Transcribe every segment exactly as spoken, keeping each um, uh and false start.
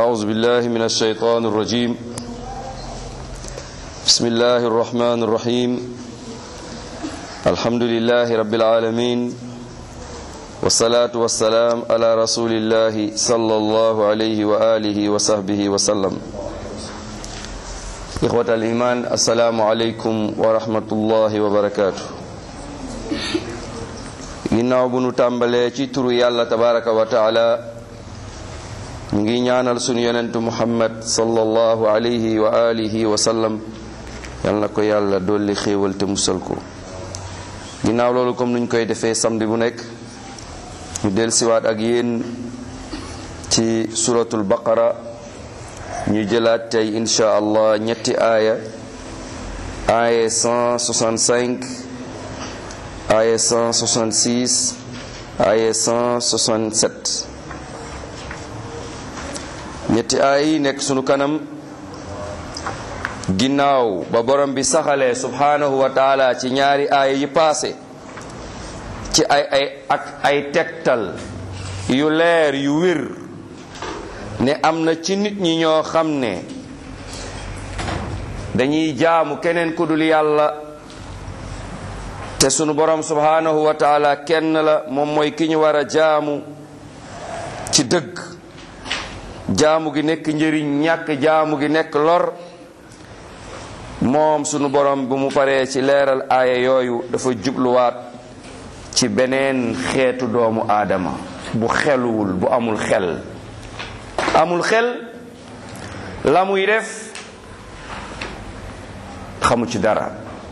أعوذ بالله من الشيطان الرجيم بسم الله الرحمن الرحيم الحمد لله رب العالمين والصلاة والسلام على رسول الله صلى الله عليه وآله وصحبه وسلم إخوة الإيمان السلام عليكم ورحمة الله وبركاته ginnaaw bu nu tàmbalee ci turu yàlla tabaraka wa taala ñu ngi ñaanal sunu yonentu muhammad sallallahu alayhi wa alihi wa sallam yal na ko yàlla dolli xéewal te musal ko ginnaaw loolu comme nuñ koy defee samedi bu nekk ñu dellusiwaat ak yéen ci suratul baqara ñu jëlaat tey insha allah ñetti aaya aaya cent soixante-cinq aaya cent soixante-six aaya cent soixante-sept ñetti aaya yi nekk sunu kanam ginnaaw ba borom bi saxalee subhanahu wa taala ci ñaari aaya yi paase ci ay ay ak ay tegtal yu leer yu wér ne am na ci nit ñi ñoo xam ne dañuy jaamu keneen ku dul yàlla te sunu borom subhanahu wa taala kenn la moom mooy ki ñu war a jaamu ci dëgg jaamu gi nekk njëriñ ñàkk jaamu gi nekk lor moom sunu borom bu mu paree ci leeral aaya yooyu dafa jubluwaat ci beneen xeetu doomu aadama bu xeluwul bu amul xel amul xel la muy def xamu ci dara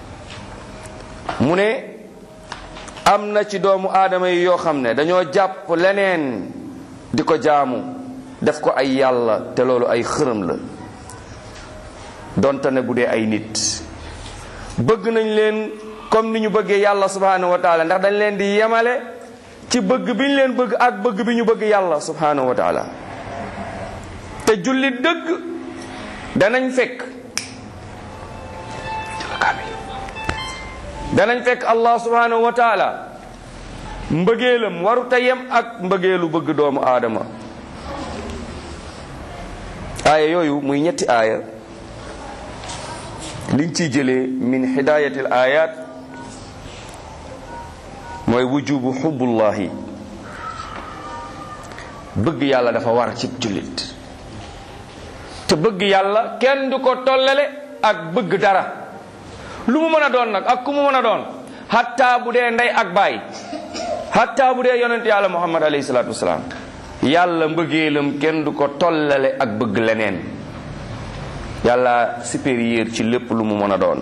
mu ne am na ci doomu aadama yi yoo xam ne dañoo jàpp leneen di ko jaamu def ko ay yàlla te loolu ay xërëm la donte ne bu dee ay nit bëgg nañ leen comme ni ñu bëggee yàlla subhanahu wa taala ndax dañ leen di yemale ci bëgg bi ñu leen bëgg ak bëgg bi ñu bëgg yàlla subhanahu wa taala te jullit dëgg danañ fekk danañ fekk allah subhanahu wa taala mbëggeelam waru ta yem ak mbëggeelu bëgg doomu aadama aaya yooyu muy ñetti aaya liñ ciy jëlee min hidayatil ayat mooy wujubu hubbullahi bëgg yàlla dafa war ci jullit te bëgg yàlla kenn du ko tollale ak bëgg dara lu mu mën a doon nag ak ku mu mën a doon hatta bu dee ndey ak baay hatta bu dee yonent yàlla muhammad alayhi salaatu wasalaam yàlla mbëggeelam kenn du ko tollale ak bëgg leneen yàlla supérieur ci lépp lu mu mën a doon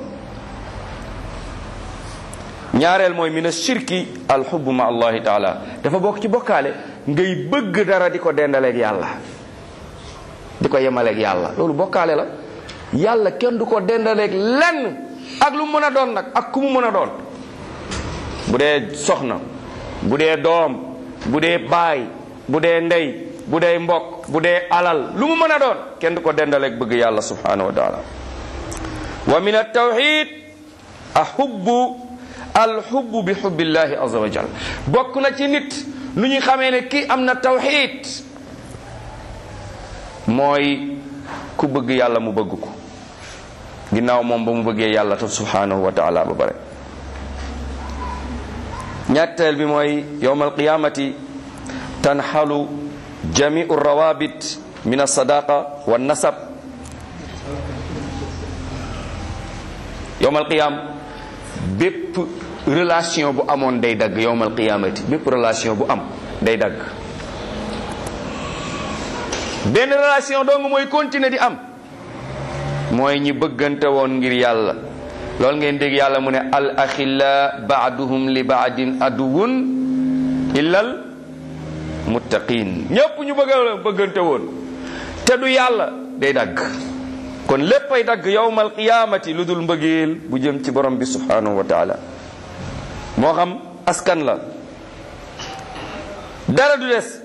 ñaareel mooy mina shirki alxubbu ma allahi taala dafa bokk ci bokkaale ngay bëgg dara di ko dendaleeg yàlla di ko yemaleeg yàlla loolu bokkaale la yàlla kenn du ko dendaleeg lenn ak lu mu mën a doon nag ak ku mu mën a doon bu dee soxna bu dee doom bu dee baay bu dee ndey bu dee mbokk bu dee alal lu mu mën a doon kenn du ko dendaleeg bëgg yàlla subhanahu wa taala wa min at-tawhid ahubbu alhubbu bi hubbillahi azza wa jalla bokk na ci nit lu ñuy xamee ne kii am na tawhid mooy ku bëgg yàlla mu bëgg ko ginnaaw moom ba mu bëggee yàlla ta subhanahu wa taala ba bare ñetteel bi mooy yawmal qiyamati tanxalu jamiu rawabit min alsadaqa wa nasab yawmal qiyam bépp relation bu amoon day dagg yawmal qiyamati bépp relation bu am day dagg benn relation dong mooy continuer di am mooy ñi bëggante woon ngir yàlla loolu ngeen dégg yàlla mu ne al axilla baaduhum li baadin aduwun illal muttaqin ñépp ñu bëgg bëggante woon te du yàlla day dagg kon léppay dagg yawmal qiyaamati lu dul mbëggeel bu jëm ci borom bi subhanahu wa taala moo xam askan la dara du des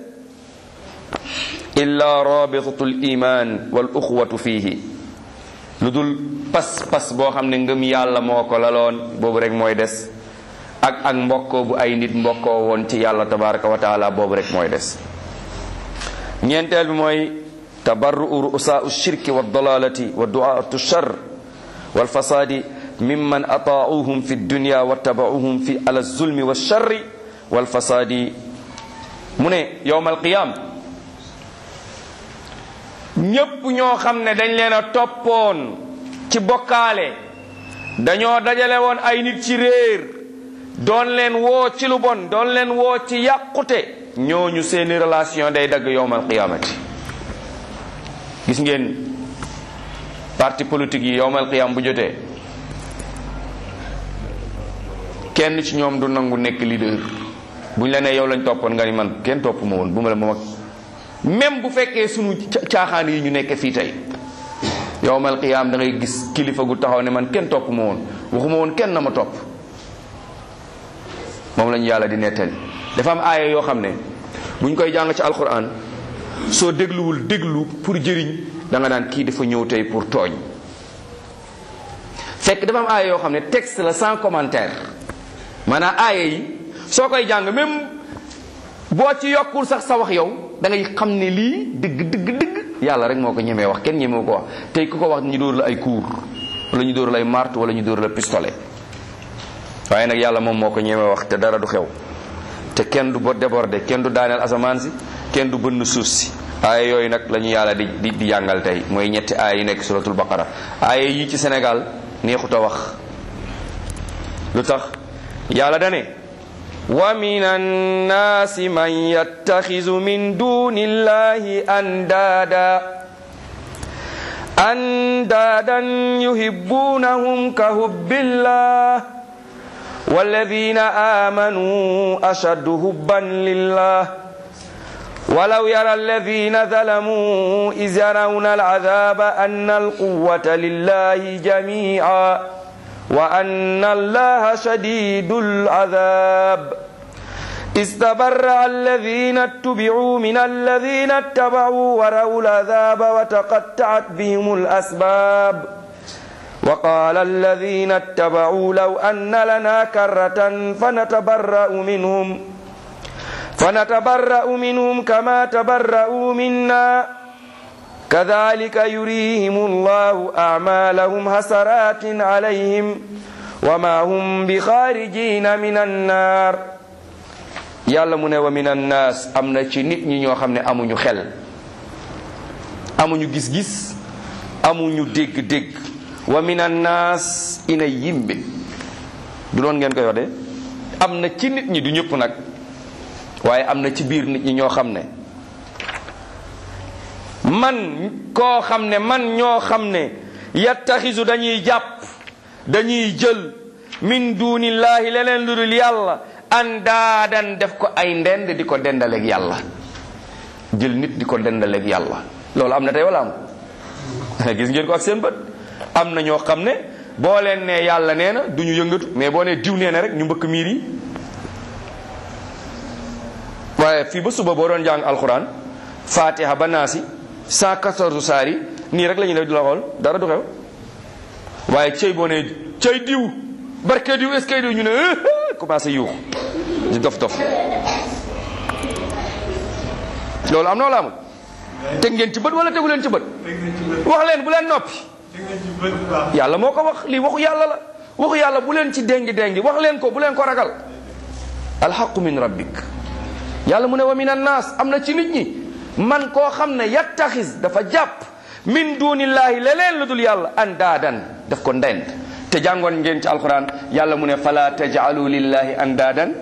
illa rabitatul iman wal uxwatu fihi lu dul pas pas boo xam ne ngëm yàlla moo ko laloon boobu rek mooy des ak ak mbokkoo bu ay nit mbokkoo woon ci yàlla tabaraka wa taala boobu rek mooy des ñeenteel bi mooy tabarru'u ru'asaa'u shirki wa dalalati wa du'aatu shar wal fasadi mimman ataa'uhum fi dunya wa taba'uhum fi ala zulmi wa sharri wal fasadi. mu ne yawmal qiyam ñépp ñoo xam ne dañ leen a toppoon ci bokkaale, dañoo dajale woon ay nit ci réer, doon leen woo ci lu bon, doon leen woo ci yàqute, ñooñu seeni relation day dagg yawmal qiyamati. gis ngeen parti politique yi yawmal qiyam bu jotee kenn ci ñoom du nangu nekk leader. buñ la nee yow lañ toppoon nga ni man kenn topp ma woon bu ma la ma mag même bu fekkee sunu caaxaan yi ñu nekk fii tey yawmal qiyaam da ngay gis kilifa gu taxaw ne man kenn topp ma woon waxuma woon kenn na ma topp. moom lañu yàlla di nettali. dafa am aaya yoo xam ne buñ koy jàng ci alquran soo dégluwul déglu pour jëriñ da nga naan kii dafa ñëw tey pour tooñ. fekk dafa am aaya yoo xam ne texte la sans commentaire, maanaam aaya yi soo koy jàng même boo ci yokkul sax sa wax yow da ngay xam ne lii dëgg dëgg dëgg yàlla rek moo ko ñemee wax, kenn ñemee ko wax. tey ku ko wax ñu dóor la ay kuur wala ñu dóor la ay marte wala ñu dóor la pistolet, waaye nag yàlla moom moo ko ñemee wax te dara du xew, te kenn du bo débordé, kenn du daaneel asamaan si, kenn du bënn suuf si. aaya yooyu nag la ñu yàlla di di di jàngal tey mooy ñetti aaya yi nekk suratul baqara. aaya yi ci Sénégal neexut a wax. lu tax yàlla dane wa min annaasi man yattaxizu min duni illahi andaada andaadan yuhibbunahum ka hubbillah walladina amanu ashaddu hubban lillah walaw yara alladina zalamu iz yarawna alazaba anna alquwwata lillahi jami'a wa anna allaha shadidul azab istabarra alladhina ittubi'u min alladhina ittaba'u wa ra'u al-azaba wa taqatta'at bihim al-asbab wa qala alladhina ittaba'u law anna lana karratan fanatabarra'u minhum fanatabarra'u minhum kama tabarra'u minna كذلك يريهم الله أعمالهم حسرات عليهم وما هم بخارجين من النار. yàlla mu ne wa min annaas am na ci nit ñi ñoo xam ne amuñu xel, amuñu gis-gis, amuñu dégg-dégg. wa min annaas ina yimbe du doon ngeen koy wax de am na ci nit ñi, du ñëpp nag waaye am na ci biir nit ñi ñoo xam ne man koo xam ne man ñoo xam ne yattaxisu dañuy jàpp dañuy jël min dunillahi leneen lu dul yàlla andaadan def ko ay ndend di ko dendaleeg yàlla. jël nit di ko dendaleeg yàlla loolu am na tey wala am gis ngeen ko ak seen bët. am na ñoo xam ne boo leen nee yàlla nee na du ñu yëngatu, mais boo nee diw nee na rek ñu mbëkk miir yi. waaye fii ba suba boo doon jàng alxuraan fatiha ba naasi cent quatorze saar yi nii rek la ñuy def di la xool dara du xew. waaye cëy boo nee cëy diw barke diw est-ce que diw ñu ne commencé yuux di dof dof. loolu am na wala amul? teg ngeen ci bët wala tegu leen ci bët? wax leen bu leen noppi. yàlla moo ko wax, lii waxu yàlla la. waxu yàlla bu leen ci dengi dengi, wax leen ko, bu leen ko ragal. alxaqu min rabbik. yàlla mu ne wa min annaas am na ci nit ñi man koo xam ne yattaxis dafa jàpp min dunillahi leneen lu dul yàlla andaadan daf ko ndend. te jàngoon ngeen ci alquran yàlla mu ne fala taj'alu lillahi andaadan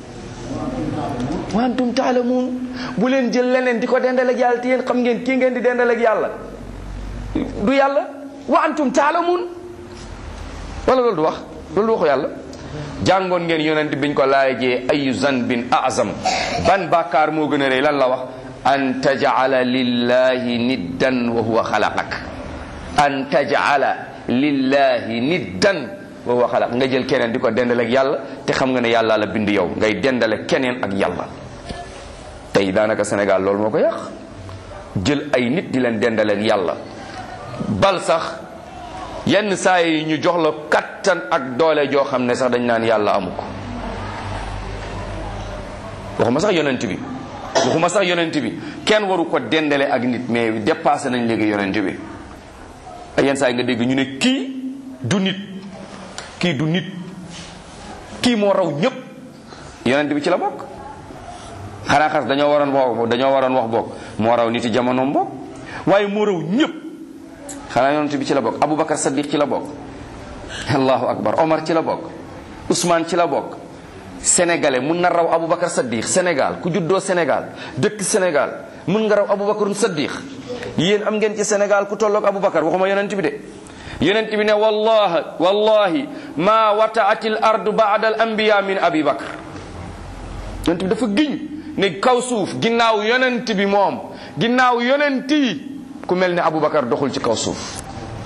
wa antum taalamuun. bu leen jël leneen di ko dendal ak yàlla te yéen xam ngeen kii ngeen di dendal ak yàlla du yàlla. wa antum taalamuun wala loolu du wax loolu du waxu yàlla. jàngoon ngeen yonent biñ ko laajee ayu zanbin azam, ban bàkkaar moo gën a rëy, lan la wax? an taj'ala lillahi niddan wa huwa xalaqak. an taj'ala lillahi niddan wa huwa xalaq. nga jël keneen di ko dendale ak yàlla te xam nga ne yàlla la bind yow ngay dendale keneen ak yàlla. tey daanaka Sénégal loolu moo ko yàq, jël ay nit di leen dendale ak yàlla. bal sax yenn saa yi ñu jox la kattan ak doole joo xam ne sax dañ naan yàlla amu ko. waxuma sax yonent bi waxuma sax yonent bi kenn waru ko dendale ak nit, mais dépassé nañ léegi yonent bi. ay yenn saa yi nga dégg ñu ne kii du nit, kii du nit, kii moo raw ñëpp. yonent bi ci la bokk. xanaa xas dañoo waroon wax dañoo waroon wax bokk moo raw nit yi jamonoom bokk, waaye moo raw ñëpp. xanaa yonent bi ci la bokk. Aboubacar Saddiq ci la bokk. allahu akbar. Omar ci la bokk. Ousmane ci la bokk. sénégalais mun na raw Aboubacar Saddiq. Sénégal ku juddoo Sénégal dëkk Sénégal mun nga raw Aboubacar Saddiq. yéen am ngeen ci Sénégal ku tolloog Aboubacar, waxuma yonent bi de. yonent bi ne wallahi wallahi ma wata'atil ardu ba'da al anbiya min Abi Bakr. yonent bi dafa giñ ne kaw suuf ginnaaw yonent bi moom ginnaaw yonent yi ku mel ne Aboubacar doxul ci kaw suuf.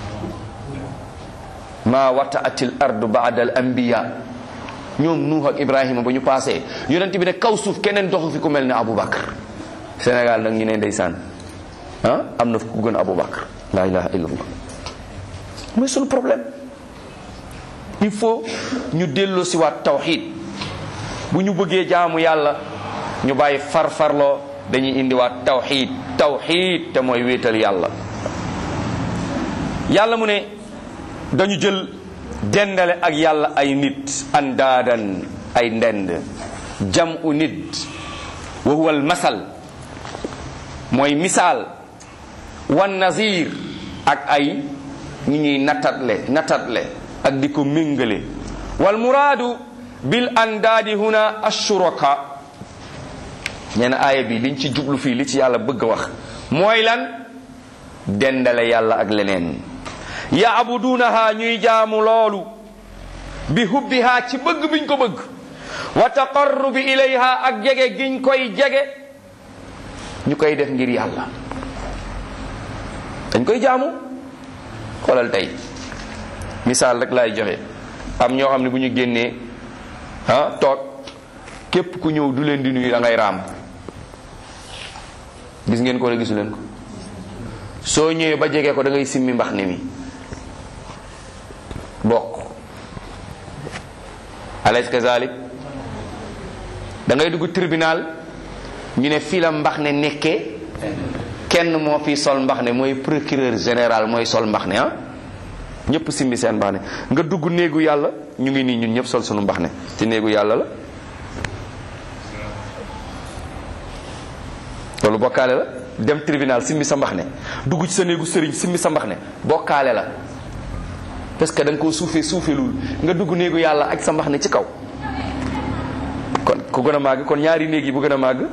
ma wata'atil ardu ba'da al anbiya. ñoom Nuux ak Ibrahima ba ñu passé yonent bi ne kaw suuf keneen doxu fi ku mel ne Aboubacar. Sénégal nag ñu ne ndeysaan ah am na ku gën Aboubacar. la ilaha illallah. mooy sunu problème. il faut ñu delloo si waat tawxid. bu ñu bëggee jaamu yàlla ñu bàyyi farfarloo, dañuy indiwaat tawxid. tawxid te mooy wéetal yàlla. yàlla mu ne dañu jël dendale ak yàlla ay nit, andaadan ay ndend. jamu nit wa huwa al masal mooy misaal, wan nazir ak ay ñu ñuy nattatle nattatle ak di ko méngale. wal muraadu bil andaadi huna ashuraka. nee na aaya bi liñ ci jublu fii li ci yàlla bëgg a wax mooy lan? dendale yàlla ak leneen. yaabuduunaha ñuy jaamu loolu bi hubbiha ci bëgg biñ ko bëgg, wa taqarrubi ilayha ak jege giñ koy jege, ñu koy def ngir yàlla. dañ koy jaamu. xoolal tey misaal rek laay joxe. am ñoo xam ne bu ñu génnee ah toog képp ku ñëw du leen di nuyu da ngay raam. gis ngeen ko wala gisu leen ko? soo ñëwee ba jege ko da ngay simmi mbax ne mi bokk. alaysa kazalik? da ngay dugg tribunal ñu ne fii la mbax ne nekkee kenn moo fi sol mbax ne mooy procureur général mooy sol mbax ne ah ñëpp simmi seen mbax ne. nga dugg néegu yàlla ñu ngi nii ñun ñëpp sol sunu mbax ne ci néegu yàlla la. loolu bokkaale la. dem tribunal simmi sa mbax ne, dugg ci sa néegu sëriñ simmi sa mbax ne, bokkaale la. parce que da nga koo suufee suufeelul. nga dugg néegu yàlla ak sa mbax ne ci kaw. kon ku gën a màgg kon ñaari néeg yi bu gën a màgg.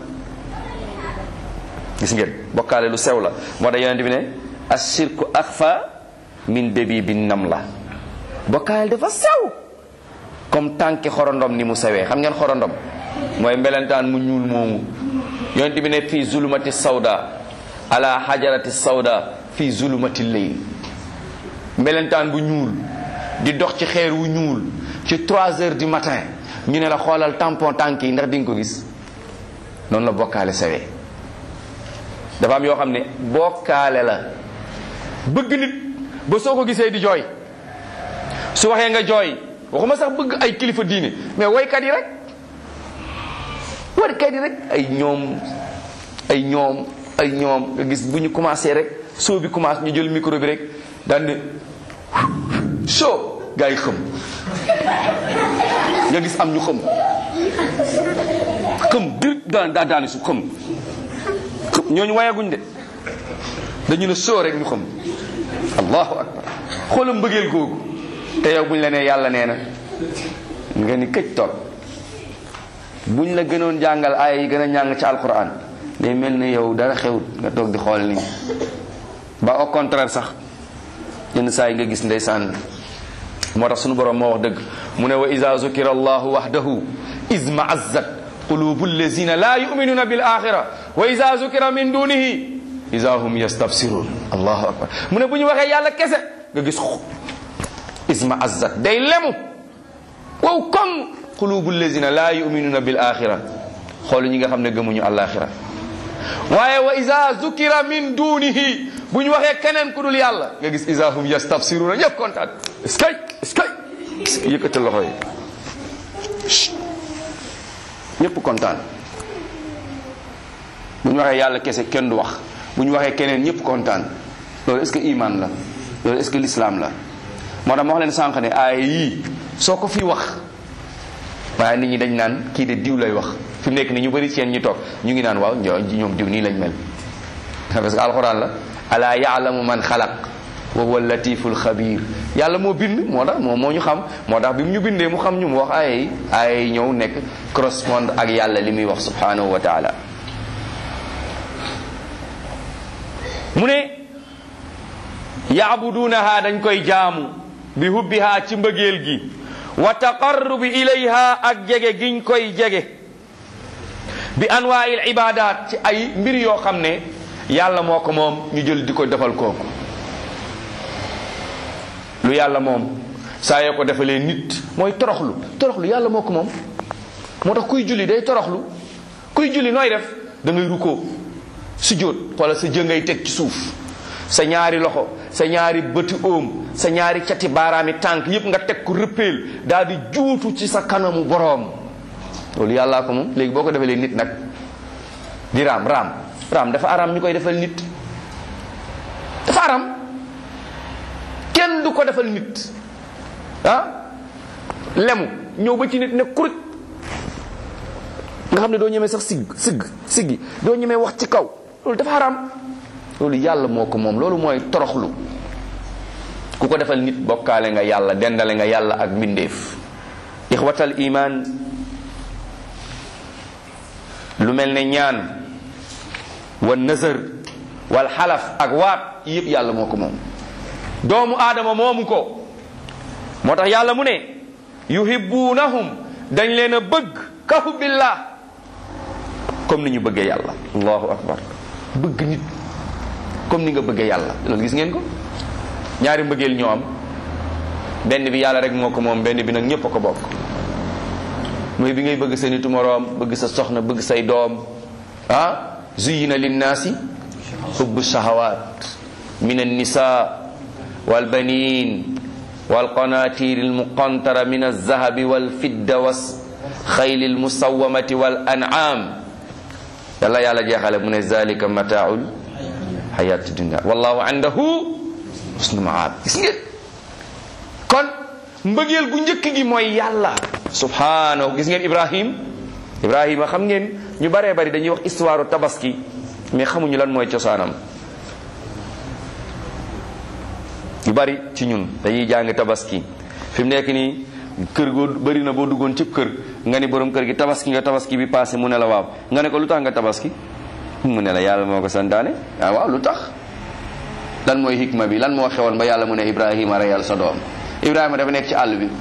gis ngeen bokkaale lu sew la. moo tax yonent bi ne ashirku axfa min dabibi namla. bokkaale dafa sew comme tànki xorondom ni mu sewee. xam ngeen xorondom mooy mbelentaan mu ñuul moomu. yonent bi ne fii zulumati sawda ala hajarati sawda fii zulumati layl. mbelentaan bu ñuul di dox ci xeer wu ñuul ci trois heures du matin ñu ne la xoolal tampon tànk yi ndax di nga ko gis. noonu la bokkaale sewee. dafa am yoo xam ne bokkaale la. bëgg nit ba soo ko gisee di jooy, su waxee nga jooy. waxuma sax bëgg ay kilifa diine mais woykat yi rek. woykat yi rek ay ñoom ay ñoom ay ñoom nga gis bu ñu commencé rek soo bi commencé ñu jël micro bi rek daan ne soo gaa yi xëm. nga gis am ñu xëm xëm dir daan daa daani su xëm xëm ñooñu wayaguñ de dañu ne soo rek ñu xëm. allahu akbar. xoolal mbëggeel googu. te yow buñ la nee yàlla nee na nga ni këj toog. buñ la gënoon jàngal ay yi gën a ñàng ci alquran day mel ne yow dara xewut nga toog di xool nii. ba au contraire sax yenn saa yi nga gis ndeysaan. moo tax sunu borom moo wax dëgg mu ne wa iza zukira allahu wahdahu izma azzat qulubu allazina la yu'minuna bil axira wa iza zukira min dunihi iza hum yastabsirun. allahu akbar. mu ne bu ñu waxee yàlla kese nga gis izma azzat day lemu wow kon qulubu allazina la yu'minuna bil axira. xool ñi nga xam ne gëmuñu alaxira. waaye wa iza zukira min dunihi bu ñu waxee keneen ku dul yàlla nga gis iza hum yastabsiruna ñëpp kontaan. est-ce que est-ce que yëkkatal loxo yi ñëpp kontaan. bu ñu waxee yàlla kese kenn du wax, bu ñu waxee keneen ñëpp kontaan. loolu est-ce que iman la, loolu est-ce que l'islam la? moo tax ma wax leen sànq ne aaya yii soo ko fi wax waaye nit ñi dañ naan kii de diw lay wax. fi mu nekk ni ñu bëri seen ñi toog ñu ngi naan waaw ñoom diw nii lañ mel, parce que alxuraan la. alaa yaalamu man xalaq wa huwa latiful xabir. yàlla moo bind, moo tax moom moo ñu xam, moo tax bi mu ñu bindee mu xam ñu mu wax aaya yi aaya yi ñëw nekk correspond ak yàlla li muy wax subhanahu wa taala. mu ne yaabuduunaha dañ koy jaamu bi hubbiha ci mbëggeel gi, wa taqarrubi ilayha ak jege giñ koy jege, bi anwaa'il ibadat ci ay mbir yoo xam ne yàlla moo ko moom ñu jël di ko defal kooku. lu yàlla moom saa yoo ko defalee nit mooy toroxlu. toroxlu yàlla moo ko moom, moo tax kuy julli day toroxlu. kuy julli nooy def? da ngay rukkoo sujjóot, xoolal sa jë ngay teg ci suuf, sa ñaari loxo, sa ñaari bëti óom, sa ñaari cati baaraami tànk yépp nga teg ko rëppeel daal di juutu ci sa kanamu boroom. loolu yàllaa ko moom. léegi boo ko defalee nit nag di raam raam raam dafa aram ñu koy defal nit, dafa aram, kenn du ko defal nit. ah lemu ñëw ba ci nit ne kurit nga xam ne doo ñemee sax sigg sigg siggi doo ñemee wax ci kaw, loolu dafa aram. loolu yàlla moo ko moom, loolu mooy toroxlu. ku ko defal nit bokkaale nga yàlla, dendale nga yàlla ak mbindeef. ixwatal iman, lu mel ne ñaan wa nazar wal xalaf ak waat yëpp yàlla moo ko moom, doomu aadama moomu ko. moo tax yàlla mu ne yuhibbunahum dañ leen a bëgg ka hubbillah, comme ni ñu bëggee yàlla. allahu akbar. bëgg nit comme ni nga bëggee yàlla, loolu gis ngeen ko. ñaari mbëggeel ñoo am, benn bi yàlla rek moo ko moom, benn bi nag ñépp a ko bokk. mooy bi ngay bëgg sa nitu moroom, bëgg sa soxna, bëgg say doom. ah zuyina linnaasi hubbu shahawat min annisa wal banin wal qanatir al muqantara min alzahabi wal fidda was xayli al musawamati wal an'am. yàlla yàlla jeexale mu ne zalika mataaul hayati dunya wallahu indahu husnu maab. gis ngeen kon mbëggeel gu njëkk gi mooy yàlla subhanahu. gis ngeen Ibrahim Ibrahima xam ngeen ñu baree bari dañuy wax histoire tabaski mais xamuñu lan mooy cosaanam. yu bari ci ñun dañuy jàng tabaski fi mu nekk nii kër goo bari na boo duggoon ci kër nga ni borom kër gi tabaski nga tabaski bi passé mu ne la waaw nga ne ko lu tax nga tabaski mu ne la yàlla moo ko santaane. ah waaw lu tax? lan mooy hikma bi, lan moo xewoon ba yàlla mu ne Ibrahima reyal sa doom. Ibrahima dafa nekk ci àll bi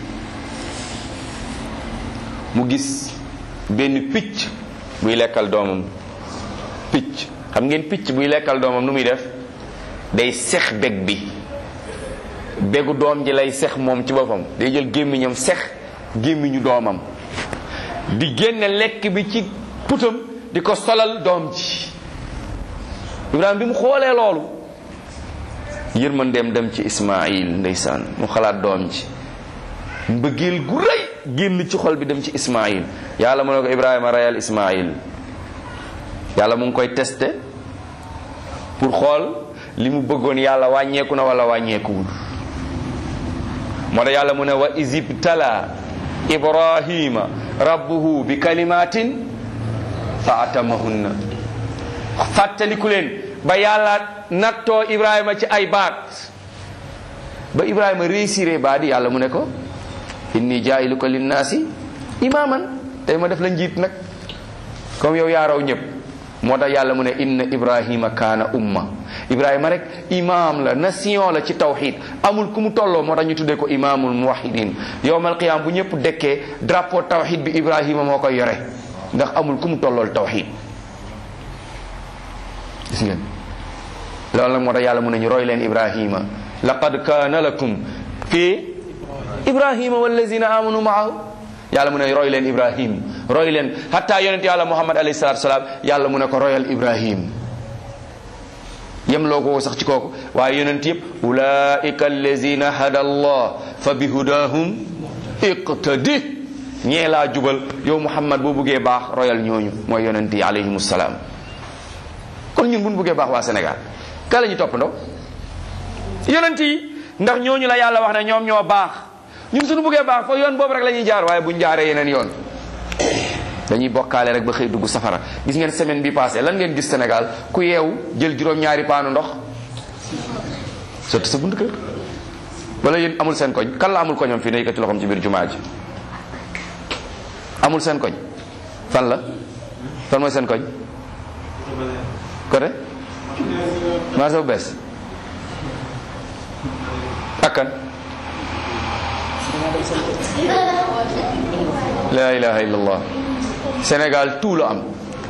mu gis benn picc buy lekkal doomam. picc xam ngeen picc buy lekkal doomam nu muy def? day sex beg bi, begu doom ji lay sex moom ci boppam, day jël gémmiñam sex gémmiñu doomam di génne lekk bi ci putam di ko solal doom ji. Ibrahima bi mu xoolee loolu yërmandeem dem ci Ismaïl, ndeysaan mu xalaat doom ji, mbëggeel gu rëy génn ci xol bi dem ci Ismaïl. yàlla mu ne ko Ibrahima reyal Ismaïl. yàlla mu ngi koy testé pour xool li mu bëggoon yàlla wàññeeku na wala wàññeekuwul. moo tax yàlla mu ne wa izibtala Ibrahima rabbuhu bi kalimatin fa atamahunna. fàttaliku leen ba yàlla nattoo Ibrahima ci ay baat, ba Ibrahima réussiré baat yi yàlla mu ne ko inni jaa'iluka linnaasi imaaman, tey ma def la njiit nag comme yow yaa raw ñëpp. moo tax yàlla mu ne inna Ibrahima kaana umma. Ibrahima rek imaam la, nation la ci tawxid, amul ku mu tolloo. moo tax ñu tuddee ko imaamul muwahhidin. yowmal qiyaam bu ñëpp dekkee drapeau tawxid bi Ibrahima moo koy yore, ndax amul ku mu tollool tawxid. gis ngeen loolu nag moo tax yàlla mu ne ñu roy leen Ibrahima. laqad kaana lakum fi Ibrahima wallazina amanu maahu. yàlla mu ne roy leen Ibrahim, roy leen hatta yonent yàlla Muhammad alayhi salaatu salaam yàlla mu ne ko royal Ibrahim. yem loo ko sax ci kooku waaye yonent yëpp ulaika allazina hada allah fa bi hudahum iqtadi. ñee laa jubal yow Muhammad boo buggee baax royal ñooñu mooy yonent yi alayhimu salaam. ñun bu ñu bëggee baax waa Sénégal ka la ñu toppandoo yonent yi ndax ñooñu la yàlla wax ne ñoom ñoo baax ñun suñu bëggee baax fa yoon boobu rek la ñuy jaar waaye buñ jaaree yeneen yoon dañuy bokkaale rek ba xëy dugg safara. gis ngeen semaine bi passé lan ngeen gis Sénégal ku yeewu jël juróom-ñaari paanu ndox sotti sa buntu kër. wala yéen amul seen koñ kan la amul koñam fii ne yëkkati loxoom ci biir jumaa ji amul seen koñ fan la fan mooy seen koñ côté marché bu bees ak kan la ilaha illallah Sénégal tout la am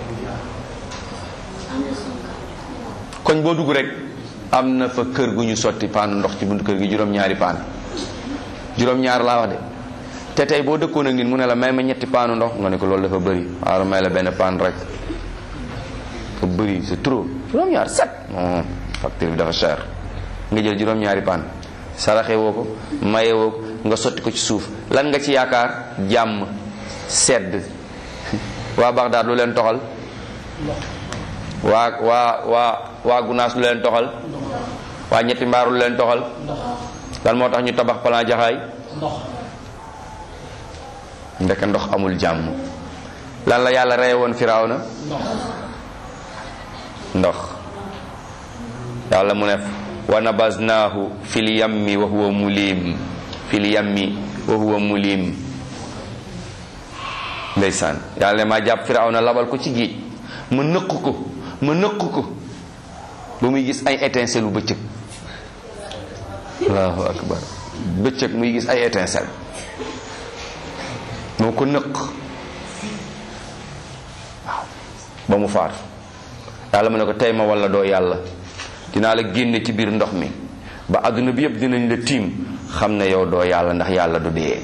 koñ boo dugg rek am na fa kër gu ñu sotti paan ndox ci buntu kër gi juróom-ñaari paan juróom-ñaar laa wax de te tey boo dëkkoon ak nit mu ne la may ma ñetti paanu ndox nga ne ko loolu dafa bëri waaw may la benn paan rek dafa bëri c'est trop juróom-ñaar set non facture bi dafa cher nga jël juróom-ñaari paan saraxe woo ko maye woo ko nga sotti ko ci suuf lan nga ci yaakaar jàmm sedd waa Bagdad lu leen toxal waa waa waa waa Gunaas lu leen toxal waa ñetti mbaaru lu leen toxal lan moo tax ñu tabax plan jaxaay ndeke ndox amul jàmm lan la yàlla reye woon Firawna ndox yàlla mu ne wa nabaznaahu fil yammi wa huwa mulim fil yammi wa huwa mulim ndeysaan yàlla ne maa jàpp Firawna labal ko ci géej ma nëq ko ma nëq ko ba muy gis ay étincelle lu bëccëg allahu akbar bëccëg muy gis ay étincelle moo ko nëq waaw ba mu faatu yàlla mu ne ko tey ma walla doo yàlla dinaa la génne ci biir ndox mi ba adduna bi yëpp dinañ la tiim xam ne yow doo yàlla ndax yàlla du dee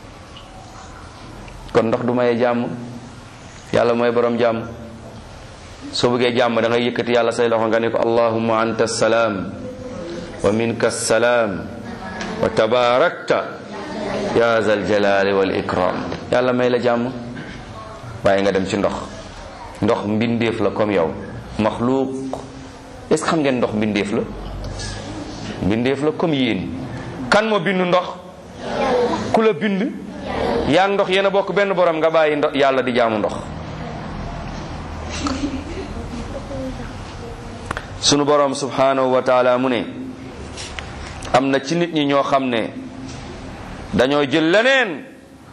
kon ndox du maye jàmm yàlla mooy borom jàmm soo bëggee jàmm da ngay yëkkati yàlla say loxo nga ne ko allahumma anta salaam wa minka salaam wa tabarakta ya zal jalali wal ikram yàlla may la jàmm waaye nga dem ci ndox ndox mbindeef la comme yow maxluuq est-ce que xam ngeen ndox mbindeef la mbindeef la comme yéen kan moo bindu ndox ku la bind yaa ndox yéen a bokk benn borom nga bàyyi ndox yàlla di jaamu ndox sunu borom subhanahu wa taala mu ne am na ci nit ñi ñoo xam ne dañoo jël leneen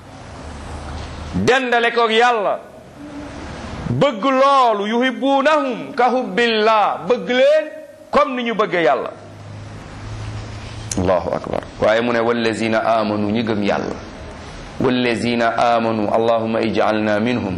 dendale ko ak yàlla bëgg loolu yuhibbunahum ka hubbillah bëgg leen comme ni ñu bëggee yàlla allahu akbar waaye mu ne wallazina amanu ñi gëm yàlla wallazina amanu allahumma ij'alna minhum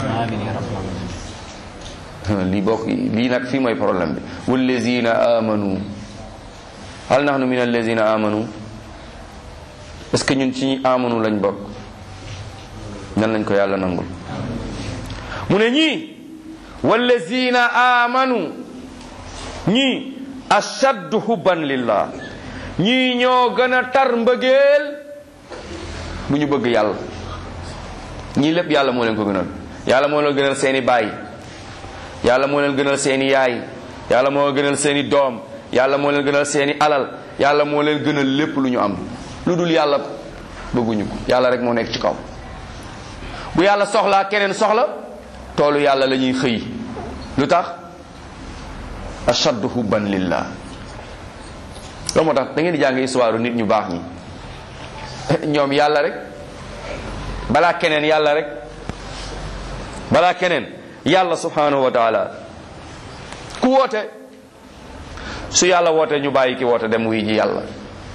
lii bokk lii nag fii mooy problème bi wallazina amanu hal nahnu min allazina amanu est-ce que ñun ci ñi amanu lañ bokk nan lañ ko yàlla nangul mu ne ñii wallazina amanu ñii ashaddu hubban lillah ñii ñoo gën a tar mbëggeel bu ñu bëgg yàlla ñii lépp yàlla moo leen ko gënal yàlla moo leen gënal seeni baay yàlla moo leen gënal seeni yaay yàlla moo leen gënal seeni doom yàlla moo leen gënal seeni alal yàlla moo leen gënal lépp lu ñu am lu dul yàlla bëgguñu ko yàlla rek moo nekk ci kaw bu yàlla soxlaa keneen soxla toolu yàlla la ñuy xëy lu tax ashaddu hubban lillah loolu moo tax da ngeen di jàng histoire nit ñu baax ñi ñoom yàlla rek balaa keneen yàlla rek balaa keneen yàlla subhanahu wa taala ku woote su yàlla woote ñu bàyyi ki woote dem wuy ji yàlla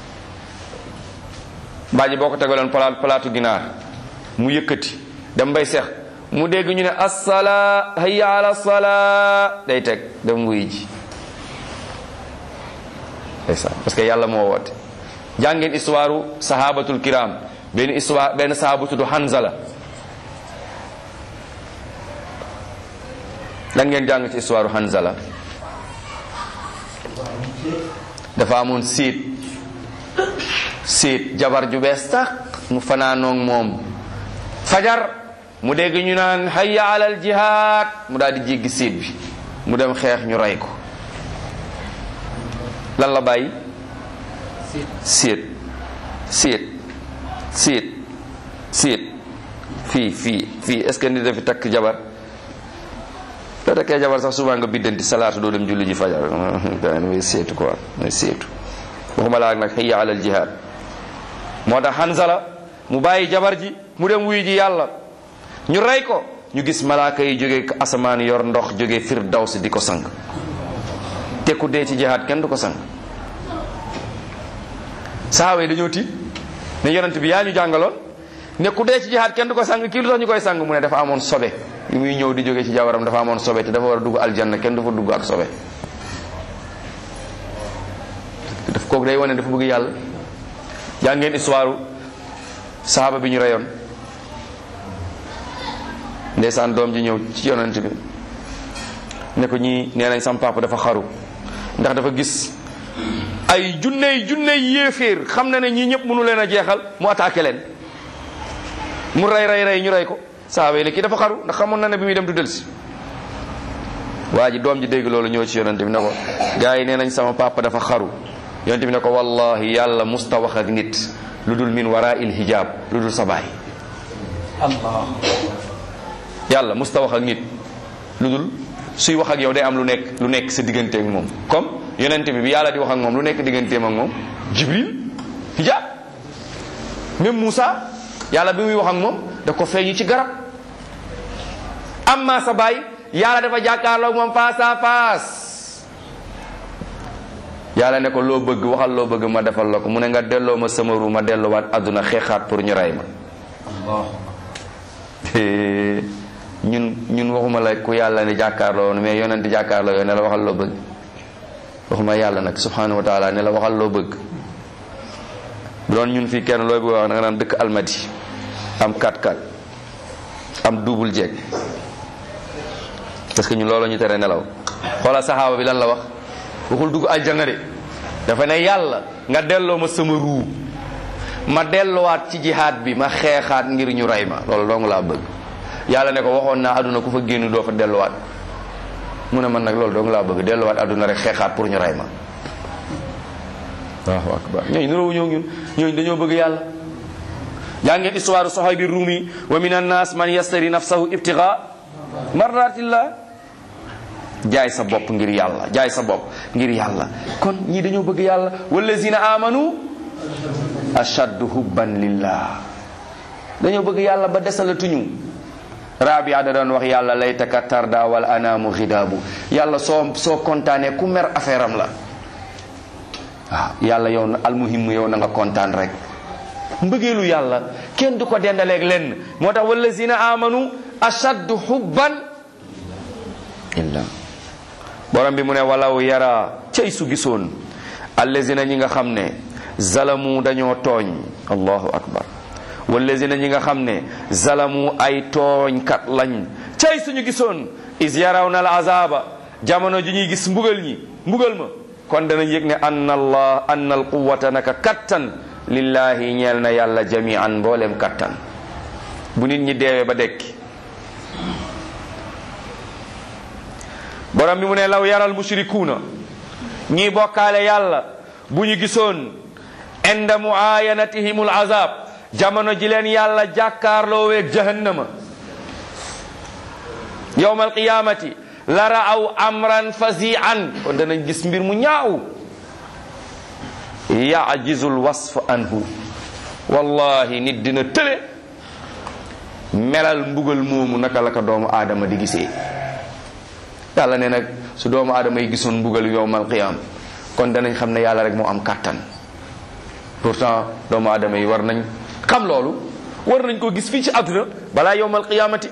baaji boo ko tegaloon palaat palaatu ginaar mu yëkkati dem bay seex mu dégg ñu ne assalaa hayya ala salaa day teg dem wuy ji parce que yàlla moo woote jàngeen histoire sahabatul kiram benn histoire benn sahaba tudd Hanzala lan ngeen jàng ci histoire Hanzala dafa amoon séet séet jabar ju bees tax mu fanaanoog moom fajar mu dégg ñu naan hayya alal jihaad mu daal di jéggi séet bi mu dem xeex ñu rey ko lan la bàyyi séet séet séet séet fii fii fii est-ce que nit dafi takk jabar soo takkee jabar sax souvent nga biddanti salaatu doo dem julli ji fajar mooy seetu quoi mooy seetu waxuma laa nag hayya alal jihaad moo tax Hanzala mu bàyyi jabar ji mu dem wuy ji yàlla ñu rey ko ñu gis malaaka yi jóge asamaan yor ndox jóge Firdaws di ko sang te ku dee ci jihaad kenn du ko sang sahaaba yi dañoo tiit ne yonent bi yaa ñu jàngaloon ne ku dee ci jihaad kenn du ko sang kii lu tax ñu koy sang mu ne dafa amoon sobe yu muy ñëw di jóge ci jabaram dafa amoon sobe te dafa war a dugg aljanna kenn du fa dugg ak sobe daf kooku day wane dafa bëgg yàlla yaa ngeen histoire sahaaba bi ñu reyoon ndeysaan doom ji ñëw ci yonent bi ne ko ñii nee nañ sam papa dafa xaru ndax dafa gis ay junney junney yéeféer xam na ne ñii ñëpp mënu leen a jeexal mu attaqué leen mu rey rey rey ñu rey ko sahaaba yi ne kii dafa xaru ndax xamoon na ne bi muy dem du delsi waa ji doom ji dégg loolu ñëw ci yonent bi ne ko gars yi nee nañ sama papa dafa xaru yonent bi ne ko wallahi yàlla musta wax ak nit lu dul min wara il hijab lu dul sa baay allah yàlla musta wax ak nit lu dul suy wax ak yow day am lu nekk lu nekk sa diggante ak moom comme yonent bi bi yàlla di wax ak moom lu nekk digganteem ak moom jibril hijab même Moussa yàlla bi muy wax ak moom da ko feeñu ci garab amma sa baay yàlla dafa jàkkaarloog moom face à face yàlla ne ko loo bëgg waxal loo bëgg ma defal la ko mu ne nga delloo ma sama ru ma delloowaat àdduna xeexaat pour ñu rey ma ñun ñun waxuma la ku yàlla ne jàkkaarloo woon mais yonent jàkkaarloo yow ne la waxal loo bëgg waxuma yàlla nag subhanahu wa taala ne la waxal loo bëgg bu doon ñun fii kenn looy bëgg wax da nga naan dëkk almadi am quatre quatre am double jeeg parce que ñun loolu ñu tere nelaw xoolal saxaaba bi lan la wax waxul dugg aljanna de dafa ne yàlla nga delloo ma sama ruu ma delluwaat ci jihaad bi ma xeexaat ngir ñu rey ma loolu dong laa bëgg yàlla ne ko waxoon naa àdduna ku fa génn doo fa delluwaat mu ne man nag loolu dong laa bëgg delluwaat àdduna rek xeexaat pour ñu rey ma waaw akbar ñooñu niroowu ñëw ñun ñooñu dañoo bëgg yàlla yaa ngeen histoire sahabi rumi wa min annas man yastari nafsahu ibtiga mardatillah jaay sa bopp ngir yàlla jaay sa bopp ngir yàlla kon ñii dañoo bëgg yàlla wallazina amanu ashaddu hubban lillah dañoo bëgg yàlla ba desalatuñu Rabia da doon wax yàlla laytaka tarda wal anaamu xidaabu yàlla soo soo kontaanee ku mer affaire am la waaw yàlla yow na almuhim yow na nga kontaan rek mbëggeelu yàlla kenn du ko dendaleeg lenn moo tax wallazina amanu ashaddu hubban illa borom bi mu ne walaw yara cay su gisoon allazina ñi nga xam ne zalamu dañoo tooñ allahu akbar wallazina ñi nga xam ne zalamu ay tooñkat lañ cay suñu gisoon is yaraw na al azaba jamono ji ñuy gis mbugal ñi mbugal ma kon danañ yëg ne anna allah anna al quwwata naka kattan lillahi ñeel na yàlla jami'an mboolem kattan bu nit ñi deewee ba dekki borom bi mu ne law yaral mushrikuuna ñii bokkaale yàlla bu ñu gisoon inda muayanatihimul azab jamono ji leen yàlla jàkkaarloo weeg jahannama yawmal qiyamati la ra'aw amran fazi'an kon danañ gis mbir mu ñaaw ya'jizul wasf anhu wallahi nit dina tële melal mbugal moomu naka la ko doomu aadama di gisee yàlla ne nag su doomu aadama yi gisoon mbugal yawmal qiyam kon danañ xam ne yàlla rek moo am kattan pourtant doomu aadama yi war nañ xam loolu war nañ ko gis fii ci àdduna balaa yawmal qiyamati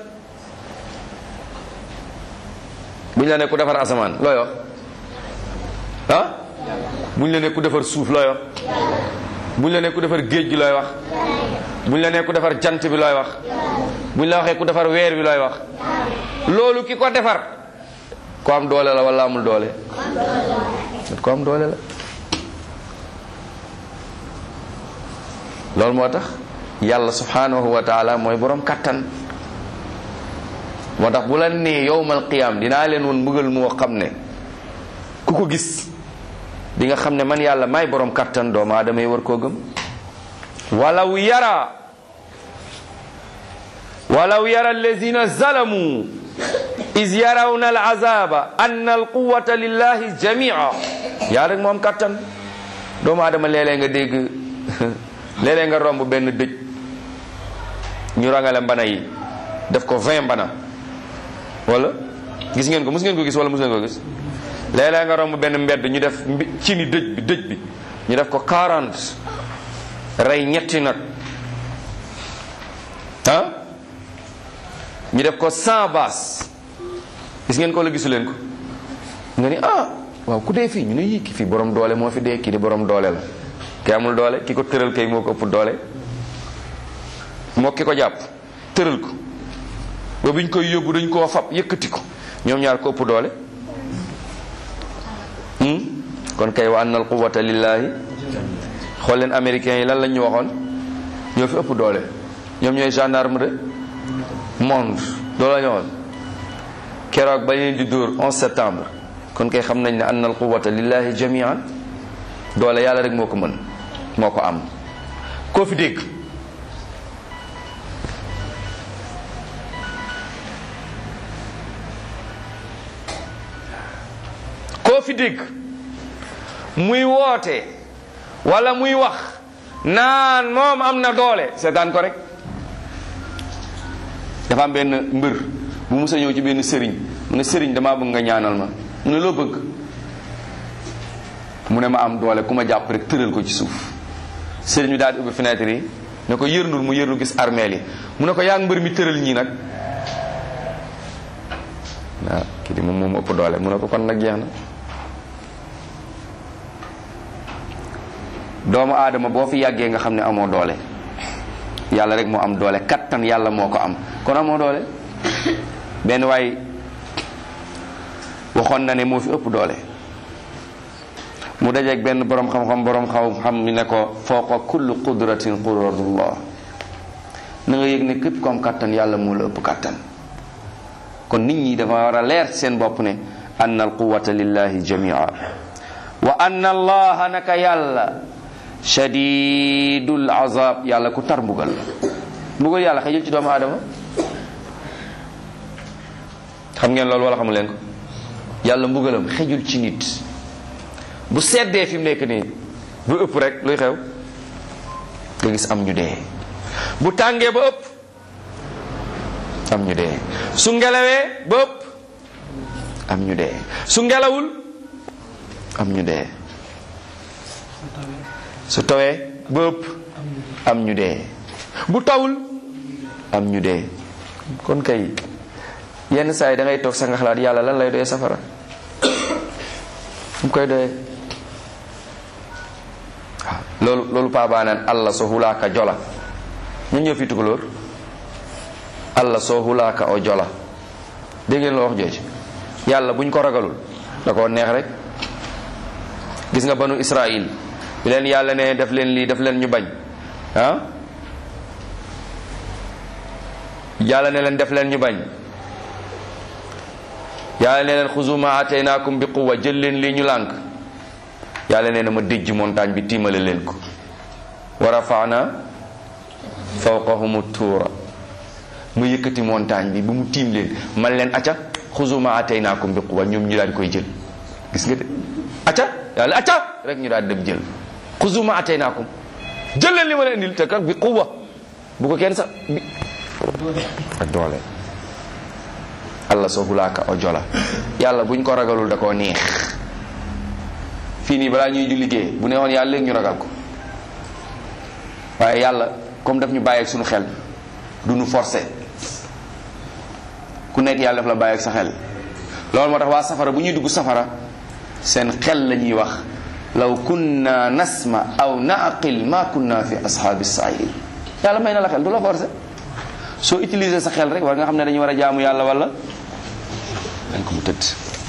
buñ la ne ku defar asamaan looy wax ah buñ la ne ku defar suuf looy wax buñ la ne ku defar géej gi looy wax buñ la ne ku defar jant bi looy wax buñ la waxee ku defar weer bi looy wax loolu ki ko defar ko am doole la wala amul doole ko am doole la loolu moo tax yàlla subhanahu wa taala mooy borom kattan moo tax bu la nee yowmal qiyaam dinaa leen woon mbugal moo xam ne ku ko gis di nga xam ne man yàlla may borom kattan doomu aadama yi war koo gëm. walaw yara walaw yara allazina zalamu is yarawna al azaba anna al quwwata lillahi jamia. yaa rek moom kattan. doomu aadama léeg-léeg nga dégg léeg-léeg nga romb benn dëj ñu rangale mbana yi def ko vingt mbana wala gis ngeen ko mus ngeen ko gis wala mus ngeen ko gis. léeg-léeg nga romb benn mbedd ñu def ci ni dëj bi dëj bi ñu def ko quarante rey ñetti nag ah ñu def ko cent baas. gis ngeen ko la gisu leen ko nga ni ah waaw ku dee fii ñu ne yii ki fii borom doole moo fi dee kii di borom doole la. ki amul doole ki ko tëral kay moo ko ëpp doole moo ki ko jàpp tëral ko ba biñ koy yóbbu dañ koo fab yëkkati ko ñoom ñaar ko ëpp doole. kon kay wa anna al quwwata lillahi. xool leen américains yi lan lañ ñu waxoon ñoo fi ëpp doole ñoom ñooy gendarme de monde loolu la ñu waxoon keroog ba leen di dóor onze septembre. kon kay xam nañ ne anna al quwwata lillahi jamian. doole yàlla rek moo ko mën moo ko am. koo fi dégg koo fi dégg muy woote wala muy wax naan moom am na doole seetaan ko rek. dafa am benn mbër bu musa ñëw ci benn sëriñ mu ne sëriñ damaa bëgg nga ñaanal ma mu ne loo bëgg mu ne ma am doole ku ma jàpp rek tëral ko ci suuf. sëriñ bi daal di ubbi fenêtre yi ne ko yërndul mu yërnu gis armeel yi mu ne ko yaa ngi mbër mi tëral ñii nag waaw kii di moom moom ëpp doole mu ne ko kon nag jeex na. doomu aadama boo fi yàggee nga xam ne amoo doole yàlla rek moo am doole kattan yàlla moo ko am kon amoo doole. benn waay waxoon na ne moo fi ëpp doole mu dajeeg benn borom xam-xam borom xam-xam mi ne ko fawqa kulli qudratin qudratullah na nga yëg ne képp ko am kattan yàlla moo la ëpp kattan. kon nit ñi dafa war a leer seen bopp ne anna al quwwata lillahi jamia wa anna allaha naka yàlla shadidul azab yàlla ku tar mbugal la. mbugal yàlla xëjul ci doomu aadama. xam ngeen loolu wala xamu leen ko yàlla mbugalam xëjul ci nit. bu seddee fi mu nekk nii bu ëpp rek luy xew nga gis am ñu dee. bu tàngee ba ëpp am ñu dee. su ngelawee ba ëpp am ñu dee. su ngelawul am ñu dee. su tawee ba ëpp am ñu dee. bu tawul am ñu dee. kon kay yenn saa yi da ngay toog sa nga xalaat yàlla lan lay doyee safara mu koy doyee. waaw loolu loolu paabaa naan allah so hulaaka jola ñun ñoo fi tukulóor allah soo hulaaka o jola dégg ngeen la wax jooju yàlla buñ ko ragalul da koo neex rek. gis nga banu Israil bi leen yàlla ne def leen lii def leen ñu bañ ah yàlla ne leen def leen ñu bañ yàlla ne leen xuzu ma ataynaakum bi quwwa jël leen lii ñu lànk yàlla nee na ma déjj montagne bi tiimale leen ko wa rafaana fawqahumu tuura mu yëkkati montagne bi bu mu tiim leen man leen acca xuzu ma ataynaakum bi quwwa ñoom ñu daal di koy jël. gis nga de acca yàlla acca rek ñu daal di dem jël xuzu ma ataynaakum jël leen li ma leen indil te kat bi quwwa bu ko kenn sax bi ak doole. allah soo hulaaka o jola yàlla buñ ko ragalul da koo neex. fii nii balaa ñuy ju liggéey bu neexoon yàlla léegi ñu ragal ko waaye yàlla comme daf ñu bàyyi ak suñu xel du ñu forcer ku nekk yàlla daf la bàyyi ak sa xel. loolu moo tax waa safara bu ñuy dugg safara seen xel la ñuy wax law kunna nasma aw naqil ma kunna fi ashaabi sair. yàlla may na la xel du la forcer soo utiliser sa xel rek war nga xam ne dañu war a jaamu yàlla wala dañ ko mu tëdd.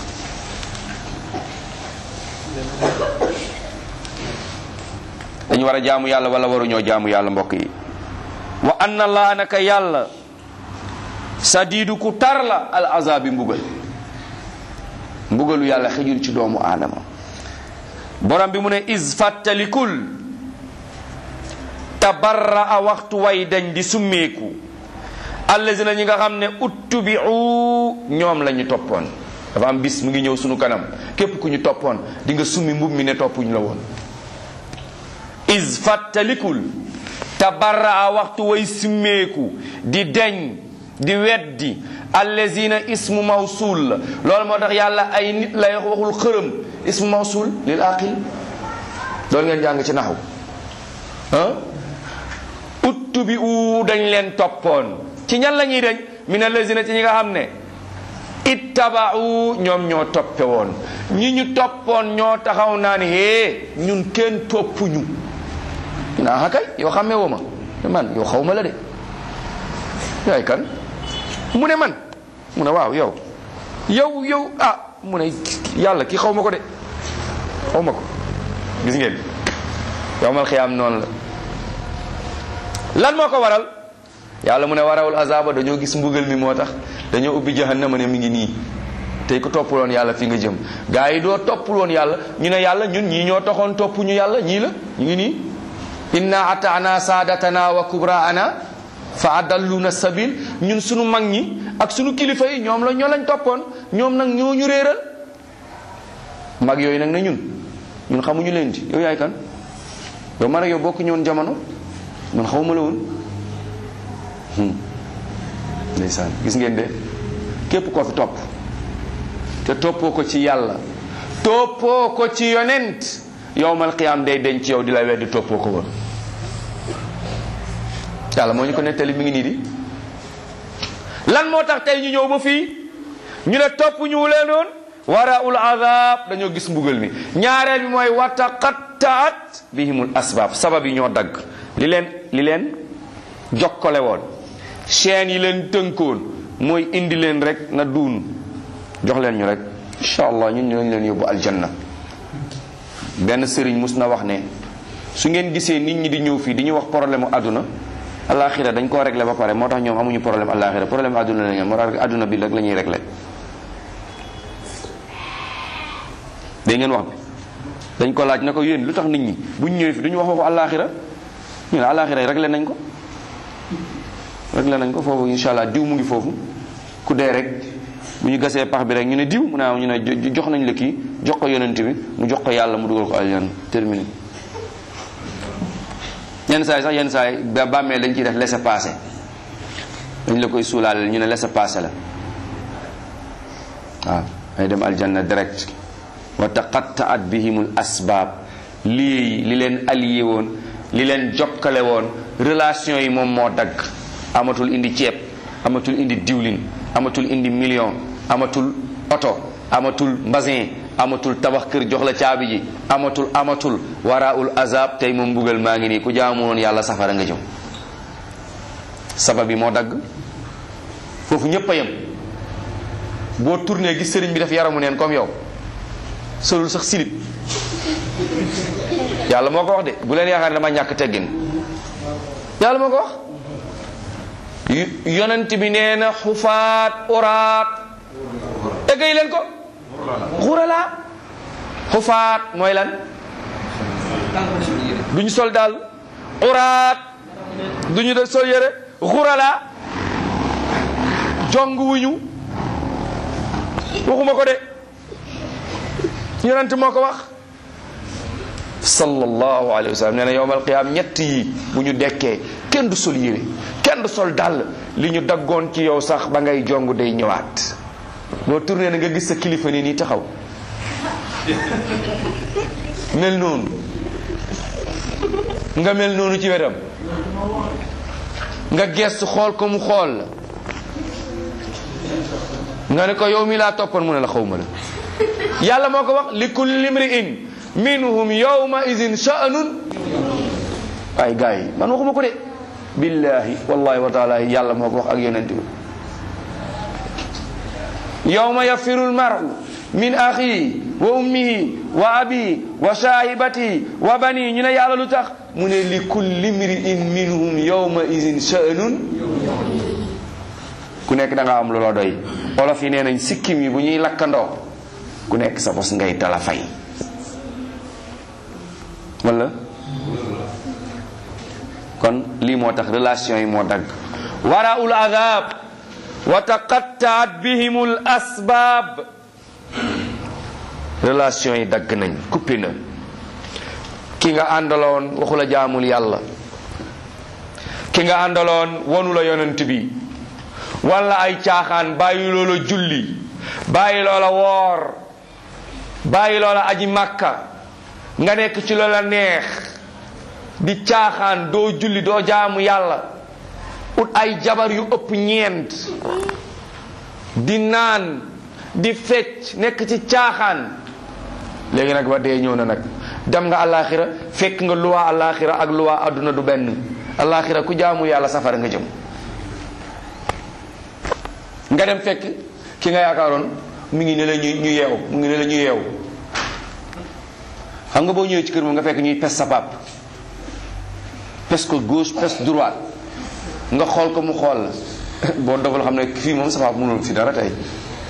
dañu war a jaamu yàlla wala waruñoo jaamu yàlla mbokk yi. wa anna allaha naka yàlla sadiidu ku tar la al azabi mbugal mbugalu yàlla xëjul ci doomu aadama. borom bi mu ne is fàttalikul tabarra waxtu way dañ di summeeku allazina ñi nga xam ne uttubiu ñoom la ñu toppoon. dafa am bis mu ngi ñëw sunu kanam képp ku ñu toppoon di nga summi mbub mi ne toppuñ la woon. is fàttalikul tabarra waxtu way summeeku di deñ di weddi allazina ismu mawsul la loolu moo tax yàlla ay nit lay waxul xërëm ismu mawsul lil aqil loolu ngeen jàng ci naxu ah uttubi u dañ leen toppoon ci ñan la ñuy deñ min allazina ci ñi nga xam ne ittaba'u ñoom ñoo toppe woon ñi ñu toppoon ñoo taxaw naan hee ñun kenn toppuñu naa kay yow xamee woo ma man yow xaw ma la de yaay kan mu ne man mu ne waaw yow yow yow ah mu ne yàlla ki xaw ma ko de xaw ma ko gis ngeen yawmal xiyaam noonu la lan moo ko waral yàlla mu ne warawul azaba dañoo gis mbugal mi moo tax dañoo ubbi jahannama ne mi ngi nii tey ko toppuloon yàlla fi nga jëm gaa yi doo toppuloon yàlla ñu ne yàlla ñun ñii ñoo taxoon toppuñu yàlla ñii la ñu ngi nii inna ataana saadatana wa kubraana fa adalluna sabil ñun sunu mag ñi ak sunu kilifa yi ñoom la ñoo lañ toppoon ñoom nag ñoo ñu réeral mag yooyu nag ne ñun ñun xamuñu leen ci yow yaay kan yow man ak yow bokk ñoon jamono man xawma la woon ndeysaan gis ngeen de képp koo fi topp te toppoo ko ci yàlla toppoo ko ci yonent yowmal qiyaam day denc ci yow di la weddi toppoo ko woon yàlla moo ñu ko nettali mi ngi nii di lan moo tax tey ñu ñëw ba fii ñu ne topp ñu leen doon waraul azab dañoo gis mbugal mi ñaareel bi mooy wataqattaat bihimul asbab sabab yi ñoo dagg li leen li leen jokkale woon chaîne yi leen tënkoon mooy indi leen rek na duun jox leen ñu rek incha allah ñun ñu leen yóbbu aljanna benn sëriñ mus na wax ne su ngeen gisee nit ñi di ñëw fii di ñu wax problème u àdduna alaxira dañ koo réglé ba pare moo tax ñoom amuñu problème alaxira problème àdduna la ñu am moo tax àdduna bi rek la ñuy réglé dégg ngeen wax bi dañ ko laaj na ko yéen lu tax nit ñi buñ ñëwee fi duñu wax waxu alaxira ñu ne alaxira yi réglé nañ ko réglé nañ ko foofu incha allah diw mu ngi foofu ku dee rek bu ñu gasee pax bi rek ñu ne diw mu ne ñu ne jox nañ la kii jox ko yonent bi mu jox ko yàlla mu dugal ko aljanna terminé yenn saa yi sax yenn saa yi ba bàmmee dañ ciy def laissez-passer dañ la koy suulaale ñu ne laissez-passer la waaw ay dem aljanna direct wa taqattaat bihimul asbaab lii li leen allié woon li leen jokkale woon relation yi moom moo dagg amatul indi ceeb amatul indi diwlin amatul indi million amatul oto amatul mbasin amatul tabax kër jox la caabi ji amatul amatul waraul azab tey moom mbugal maa ngi nii ku jaamu woon yàlla safara nga jëm sabab yi moo dagg foofu ñëpp a yem boo tourné gis sëriñ bi def yaramu neen comme yow solul sax silib yàlla moo ko wax de bu leen yaakaar ne dama ñàkk teggin yàlla moo ko wax yonent bi nee na xufaat uraat eggay leen ko xurala xufaat mooy lan duñu sol daal uraat duñu de sol yére xurala jong wuñu waxuma ko de yonent moo ko wax sallallahu alayhi wa sallam nee na yowmal qiyaam ñett yi bu ñu dekkee kenn du sol yére kenn du sol dàll li ñu daggoon ci yow sax ba ngay jong day ñëwaat boo tourné na nga gis sa kilifa nii nii taxaw mel noonu nga mel noonu ci wetam nga gestu xool ko mu xool la nga ne ko yow mi laa toppoon mu ne la xawma la yàlla moo ko wax li kulli imri'in minhum yawma idhin sha'nun ay gars yi man waxuma ko de billahi wallahi wa taala yàlla moo ko wax ak yonent bi yawma yafiru almar'u min akhihi wa ummihi wa abihi wa sahibatihi wa bani ñu ne yàlla lu tax mu ne li kulli imri'in minhum yawma idhin sha'nun ku nekk da nga am lu la doy. olof yi nee nañ sikkim yi bu ñuy lakkandoo ku nekk sa bos ngay tala fay wala kon lii moo tax relation yi moo dagg. waraul adab wa taqattaat bihimul asbaab, relation yi dagg nañ coupé na. ki nga àndaloon waxu la jaamul yàlla, ki nga àndaloon wonu la yonent bi, wala ay caaxaan, bàyyi loola julli, bàyyi loola woor, bàyyi loola aji màkka, nga nekk ci loola neex di caaxaan, doo julli doo jaamu yàlla, ut ay jabar yu ëpp ñeent, di naan di fecc, nekk ci caaxaan. léegi nag ba dee ñëw na nag dem nga àllaaxira fekk nga luwaa àllaaxira ak luwaa àdduna du benn. àllaaxira ku jaamu yàlla safara nga jëm, nga dem fekk ki nga yaakaaroon mu ngi ne la ñu ñu yeew mu ngi ne la ñu yeew. xam nga boo ñëwee ci kër moom nga fekk ñuy pes sa pap, pes ko gauche pes droite, nga xool ko mu xool la boo dofal xam ne fii moom sa pap mënul fi dara tey.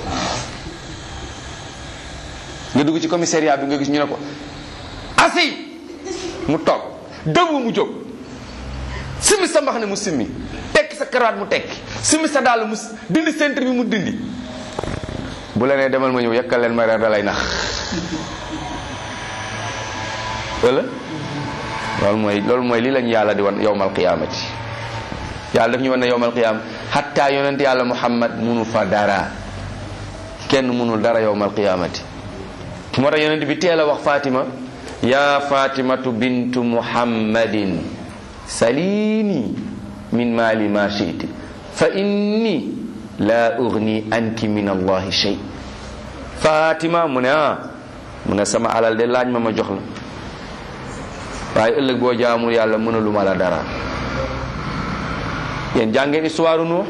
nga dugg ci commissariat bi nga gis ñu ne ko assis mu toog, dëgg mu jóg, simmi sa mbax ne mu simmi, tekki sa karawaat mu tekki, simmi sa dàll mu dindi centre bi mu dindi. bu la nee demal ma ñëw yekkal leen ma reer da lay nax wala loolu mooy loolu mooy li lañu yàlla di wan yowmal qiyaamati. yàlla daf ñu wan ne yowmal qiyaam xatta yonent yàlla muhammad munu fa dara, kenn munul dara yowmal qiyaamati. moo tax yonent bi teel a wax Fatima, ya fatimatu bintu muhammadin salini min mali ma shi'ti fa inni la ugni anki min allahi shay. Fatima mu ne ah mu ne sama alal de laaj ma ma jox la, waaye ëllëg boo jaamul yàlla mënaluma la dara. yéen jàngeen histoire Nuux.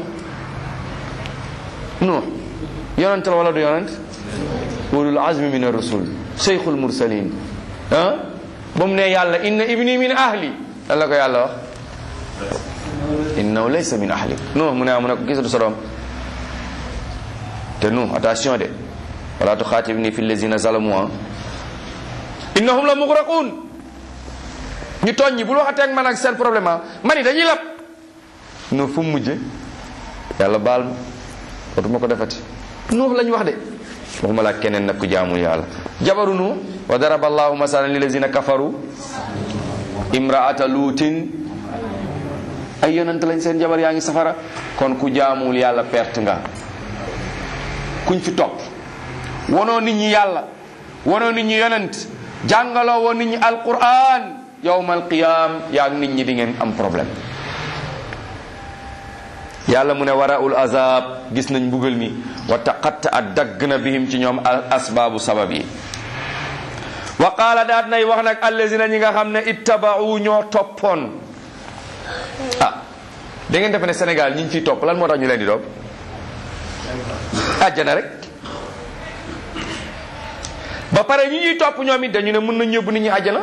Nuux yonent la wala du yonent? ulul azmi min ar-rusul, shaykhul mursalin. ah ba mu ne yàlla inna ibni min ahli, lan la ko yàlla wax? innahu laysa min ahli. Nuux mu ne ah mu ne ko gisatu sa doom. te Nuux attention de, wala tuxaatibni fi allazina zalamu innahum la mugraqun. ñu tooñ ñi bul waxatee ak man ak seen problème ah man ni dañuy lab. Nuux fu mu mujje? yàlla baal ma dootuma ko defati. Nuux lañ wax de, waxuma laa keneen nag ku jaamul yàlla. jabaru Nuux wa daraba allahu masalan lillazina kafaru imraata luutin, ay yonent lañ seen jabar yaa ngi safara. kon ku jaamul yàlla perte nga. kuñ fi topp wonoo nit ñi yàlla, wonoo nit ñi yonent, jàngaloo woon nit ñi alquran, yawmal qiyaam yaa ngi nit ñi di ngeen am problème. yàlla mu ne waraul azab, gis nañ mbugal mi, wa taqatta at dagg na bihim ci ñoom al asbaabu sabab yi. wa qaala daat nay wax nag allazina ñi nga xam ne ittaba'u ñoo toppoon. ah da ngeen defe ne Sénégal ñi ñu fiy topp lan moo tax ñu leen di topp? àjjana rek. ba pare ñi ñuy topp ñoom it dañu ne mën nañ yóbbu nit ñi àjjana.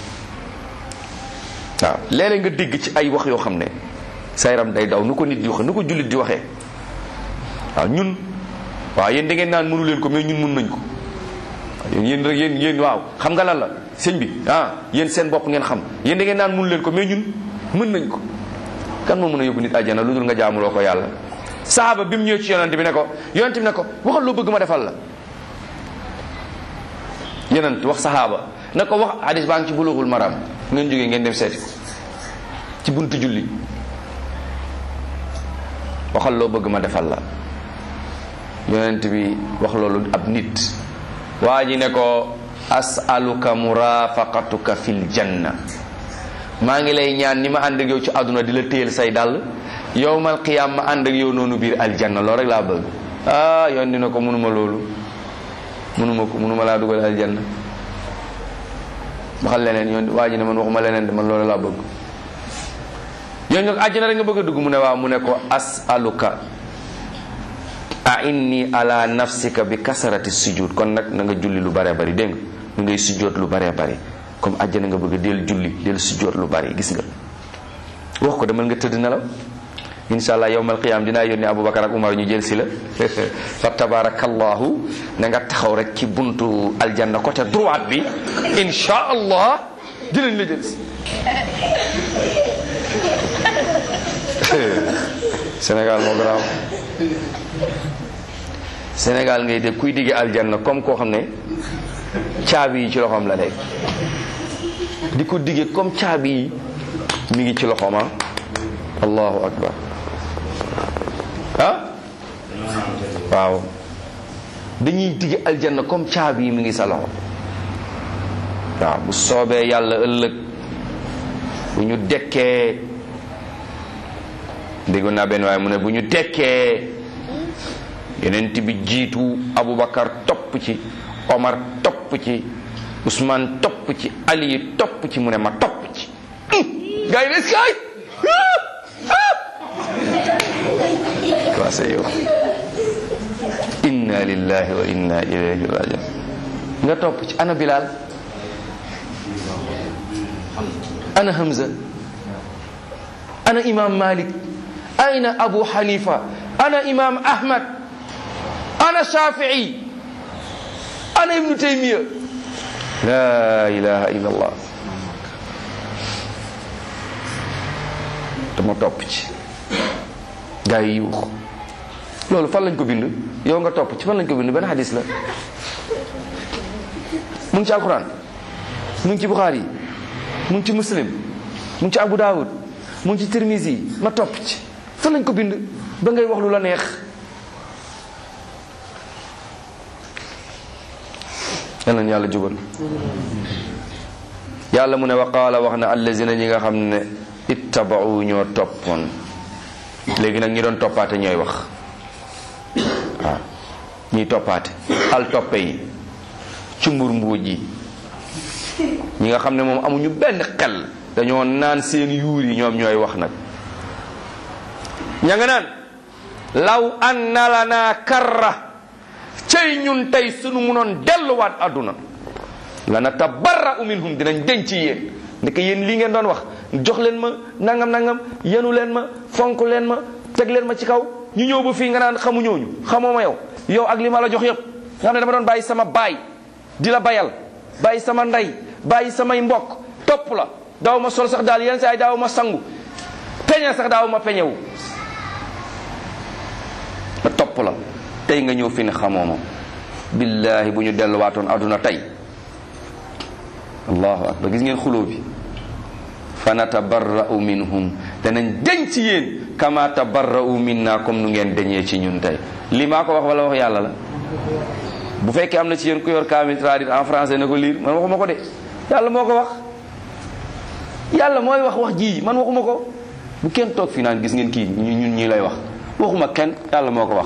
waaw léeg-léeg nga dégg ci ay wax yoo xam ne sa yaram day daw nu ko nit di waxee nu ko jullit di waxee. waaw ñun waaw yéen da ngeen naan mënu leen ko mais ñun mën nañ ko. yéen rek yéen yéen waaw xam nga lan la sëñ bi ah yéen seen bopp ngeen xam yéen da ngeen naan mënu leen ko mais ñun mën nañ ko. kan moo mën a yóbbu nit àjjana lu dul nga jaamuloo ko yàlla. saaba bi mu ñëw ci yonent bi ne ko yonent bi ne ko waxal loo bëgg ma defal la. yonent wax sahaaba ne ko wax hadis baa ngi ci bulughul maram, ngeen jógee ngeen dem seeti ko ci buntu julli. waxal loo bëgg ma defal la. yonent bi wax loolu ab nit. waa ji ne ko as'aluka murafaqatuka fil janna, maa ngi lay ñaan ni ma ànd ak yow ci àdduna di la téyel say dàll, yowmal qiyaam ma ànd ak yow noonu biir aljanna, loolu rek laa bëgg. ah yoon dina ko mënuma loolu, mënuma ko mënuma laa dugal aljanna. waxal leneen yoon waa ji ne man waxuma leneen de man loolu laa bëgg. yoon ñoo ko àjjana rek nga bëgg a dugg mu ne waaw mu ne ko as'aluka a'inni ala nafsika bi kasarati sujud, kon nag na nga julli lu bare bari, dégg nga na ngay sujjoot lu bare bari. comme àjjana nga bëgg del julli del sujjoot lu bari, gis nga. wax ko demal nga tëdd nelaw insha allah yawmal qiyam dinaa yónni Aboubacar ak Umar ñu jël si la fa tabarakallahu na nga taxaw rek ci buntu aljanna côté droite bi insha allah dinañ la jël si. Sénégal moo garaaw Sénégal ngay dégg kuy digge aljanna comme koo xam ne caabi yi ci loxoom la nekk di ko digge comme caabi yi mi ngi ci loxoom. ah allahu akbar ah waaw dañuy digge aljanna comme caabi yi mi ngi sa loxo. waaw bu soobee yàlla ëllëg bu ñu dekkee déggoon naa benn waaye mu ne bu ñu dekkee yonent bi jiitu Aboubacar topp ci Omar topp ci Ousmane topp ci Ali topp ci mu ne ma topp ci gars yi des kaay commencé yow inna lillahi wa inna ilayhi rajiun nga topp ci ana Bilal ana Hamza ana imam Malik ayna Abu Hanifa ana imam Ahmad ana Shafi'i ana Ibn Taymiya la ilaha illa allah dama topp ci gaa yi yuux loolu fan lañ ko bind yow nga topp ci fan lañ ko bind benn hadis la mu ngi ci alquran mu ngi ci Bukhari mu ngi ci Muslim mu ngi ci Abu Dawud mu ngi ci Tirmizi ma topp ci fan lañ ko bind ba ngay wax lu la neex. yal nañu yàlla jubal yàlla mu ne wa qaala wax na allazina ñi nga xam ne ittaba'u ñoo toppoon léegi nag ñi doon toppaate ñooy wax waaw ñiy toppaate al toppe yi cumbur mbuuj yi ñi nga xam ne moom amuñu benn xel dañoo naan seen yuur yi ñoom ñooy wax nag ña nga naan law anna lana karra cey ñun tey sunu munoon delluwaat àdduna lana tabarra'u minhum dinañ denc yéen ndeke yéen lii ngeen doon wax jox leen ma nangam nangam yenu leen ma fonk leen ma teg leen ma ci kaw ñu ñëw ba fii nga naan xamu ñooñu xamoo ma yow yow ak li ma la jox yëpp nga xam ne dama doon bàyyi sama baay di la bayal bàyyi sama ndey bàyyi samay mbokk topp la daaw ma sol sax daal yenn saa yi daaw ma sangu peñe sax daaw ma peñewu ma topp la tey nga ñëw fi ne xamoo ma billaahi bu ñu delluwaatoon àdduna tey allahu akbar gis ngeen xuloo bi fa natabarra'u minhum danañ deñ ci yéen kama tabarra'u minna comme nu ngeen deñee ci ñun tey li maa ko wax wala wax yàlla la bu fekkee am na ci yéen ku yor kaamil traduit en français na ko lire man waxuma ko de yàlla moo ko wax yàlla mooy wax wax ji man waxuma ko bu kenn toog fi naan gis ngeen kii ñun ñii lay wax waxuma kenn yàlla moo ko wax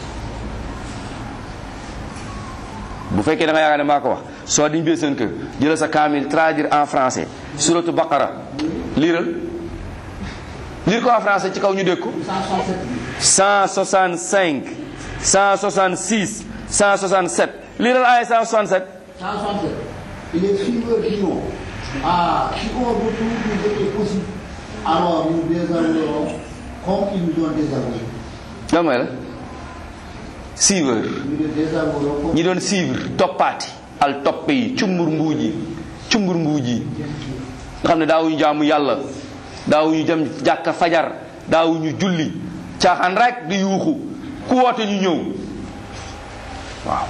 bu fekkee da nga yaakaar ne maa ko wax soo diñ bee seen kër jëlal sa kaamil traduire en français suratu baqara liiral lire ko en français ci kaw ñu dégg ko cent soixante-cinq cent soixante-six cent soixante-sept liiral aaya cent soixante-sept cent soixante-sept il est suiveur d'union ah si on retrouve nous était possible alors nous désavouerons comme ils nous ont désavoué lan mooy la suiveur nous les désavouerons comme ñi doon suivre toppaati al toppe yi cumbur mbuuj yi cumbur mbuuj yi nga xam ne daawuñu jaamu yàlla daawuñu dem jàkka fajar daawuñu julli caaxaan rek di yuuxu ku woote ñu ñëw waaw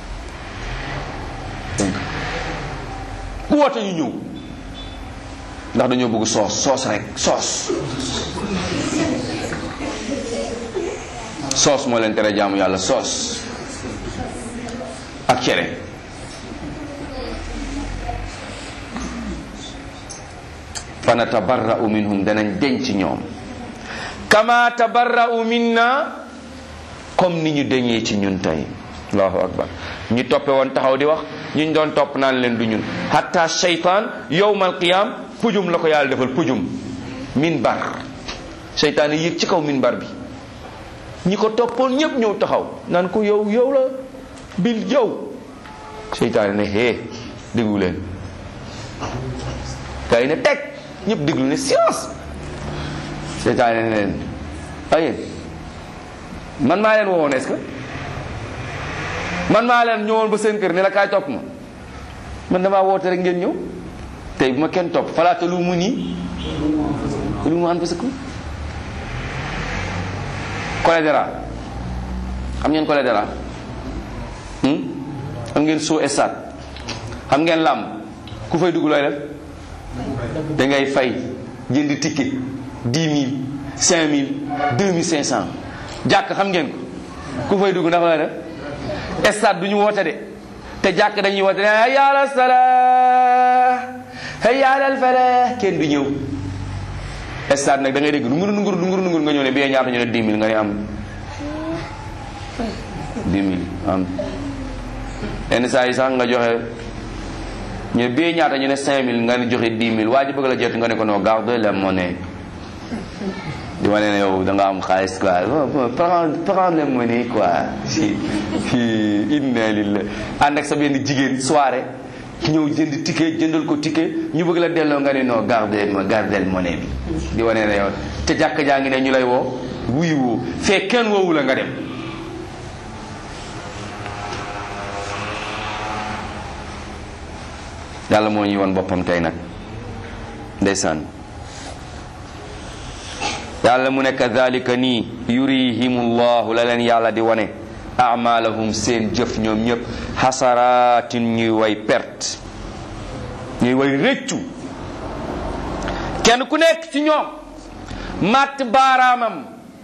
ku woote ñu ñëw ndax dañoo bëgg soos soos rek soos soos moo leen tere jaamu yàlla soos ak cere fa natabarra'u minhum danañ denc ñoom kama tabarra'u minna comme ni ñu deñee ci ñun tey allahu akbar ñi toppe woon taxaw di wax ñu doon topp naan leen du ñun hatta shaytaan yawmal qiyam pujum la ko yàlla defal pujum minbar shaytaan yéeg ci kaw minbar bi ñi ko toppoon ñëpp ñëw taxaw naan ko yow yow la bil yow shaytaan ne hee déglu leen gaa yi ne teg ñëpp déglu ne silence shaytaan ne leen ayeen man maa leen woowoon est-ce que man maa leen ñëwoon ba seen kër ne la kaay topp ma man damaa woote rek ngeen ñëw tey bu ma kenn topp falaa taluumuunii waluumu anfusakum. cholédéra xam ngeen cholédéra xam ngeen soo stade xam ngeen làmb ku fay dugg looy def da ngay fay jënd ticket dix mille cinq mille deux mille cinq cent jàkk xam ngeen ko ku fay dugg ndax looy def stade du ñu woote de te jàkk dañuy woote hayya ala salaa hayya ala falah kenn du ñëw. stade nag da ngay dégg nungur nungur nungur nungur nga ñëw ne bee ñaata ñu ne dix mille nga ne am dix mille am yenn saa yi sax nga joxe ñu ne bee ñaata ñu ne cinq mille nga ne joxe dix mille waa ji bëgg la jot nga ne ko non garde la monnaie di wane ne yow da nga am xaalis quoi prendre prendre la monnaie quoi si inna lillahi ànd ak sa benn jigéen soirée ñëw jënd ticket jëndal ko ticket ñu bëgg la delloo nga ne non garder ma gardel monnaie bi di wane ne yow te jàkk jaa ngi ne ñu lay woo wuyu woo fee kenn woowu la nga dem. yàlla moo ñuy won boppam tey nag ndeysaan yàlla mu ne kadhalika nii yurihimullahu la leen yàlla di wane amalahum seen jëf ñoom ñëpp xasaraatin ñuy way perte ñuy way rëccu kenn ku nekk ci ñoom matt baaraamam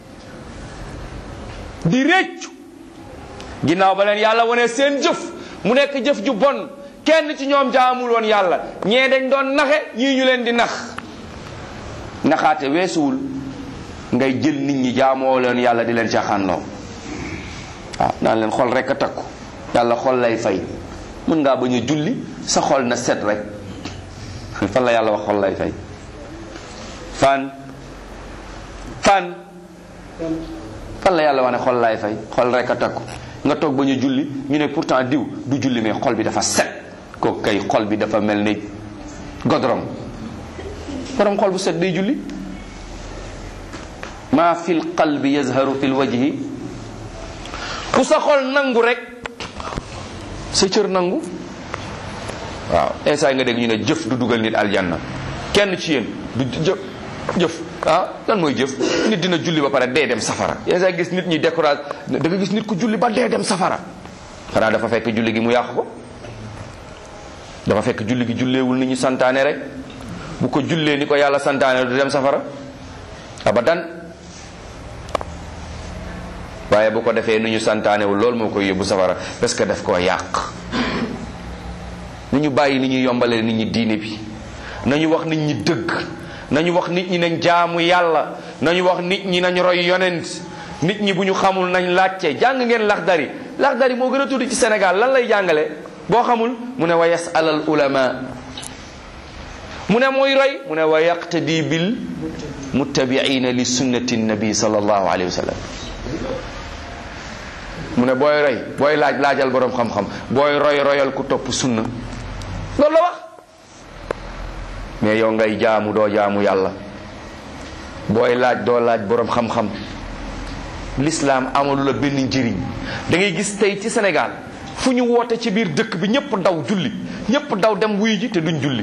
di rëccu ginnaaw ba leen yàlla wane seen jëf mu nekk jëf ju bon kenn ci ñoom jaamul woon yàlla ñee dañ doon naxe ñii ñu leen di nax naxaate weesuwul ngay jël nit ñi jaamoo leen yàlla di leen caaxaanloo waaw naan leen xol rek a takku yàlla xol lay fay mën ngaa bañ a julli sa xol na set rek fan la yàlla wax xol lay fay fan fan fan la yàlla wax ne xol lay fay xol rek a takku nga toog bañ a julli ñu ne pourtant diw du julli mais xol bi dafa set kooku kay xol bi dafa mel ni godrom borom xol bu set day julli maa fil qalbi yazharu fil wajhi ku sa xol nangu rek sa cër nangu waaw instant nga dégg ñu ne jëf du dugal nit aljanna kenn ci yéen du jëf jëf ah lan mooy jëf nit dina julli ba pare dee dem safara instant gis nit ñi décourage da nga gis nit ku julli ba dee dem safara xanaa dafa fekk julli gi mu yàq ko dafa fekk julli gi julleewul ni ñu santaane rek bu ko jullee ni ko yàlla santaane du dem safara abadan waaye bu ko defee nu ñu santaanewul loolu moo koy yóbbu safara parce que daf koo yàq ni ñu bàyyi ni ñuy yombalee nit ñi diine bi nañu wax nit ñi dëgg nañu wax nit ñi nañ jaamu yàlla nañu wax nit ñi nañ roy yonent nit ñi bu ñu xamul nañ laajte jàng ngeen laxdari laxdari moo gën a tudd ci Sénégal lan lay jàngale boo xamul mu ne wa yasalal ulama mu ne mooy roy mu ne wa yaqtadi bil muttabiina li sunnati nabi sallallahu alayhi wa sallam mu ne booy roy booy laaj laajal boroom xam-xam booy roy royal ku topp sunna loolu la wax mais yow ngay jaamu doo jaamu yàlla booy laaj doo laaj boroom xam-xam l'islam amalu la benn njëriñ da ngay gis tey ci Sénégal fu ñu woote ci biir dëkk bi ñëpp daw julli ñëpp daw dem wuy ji te duñ julli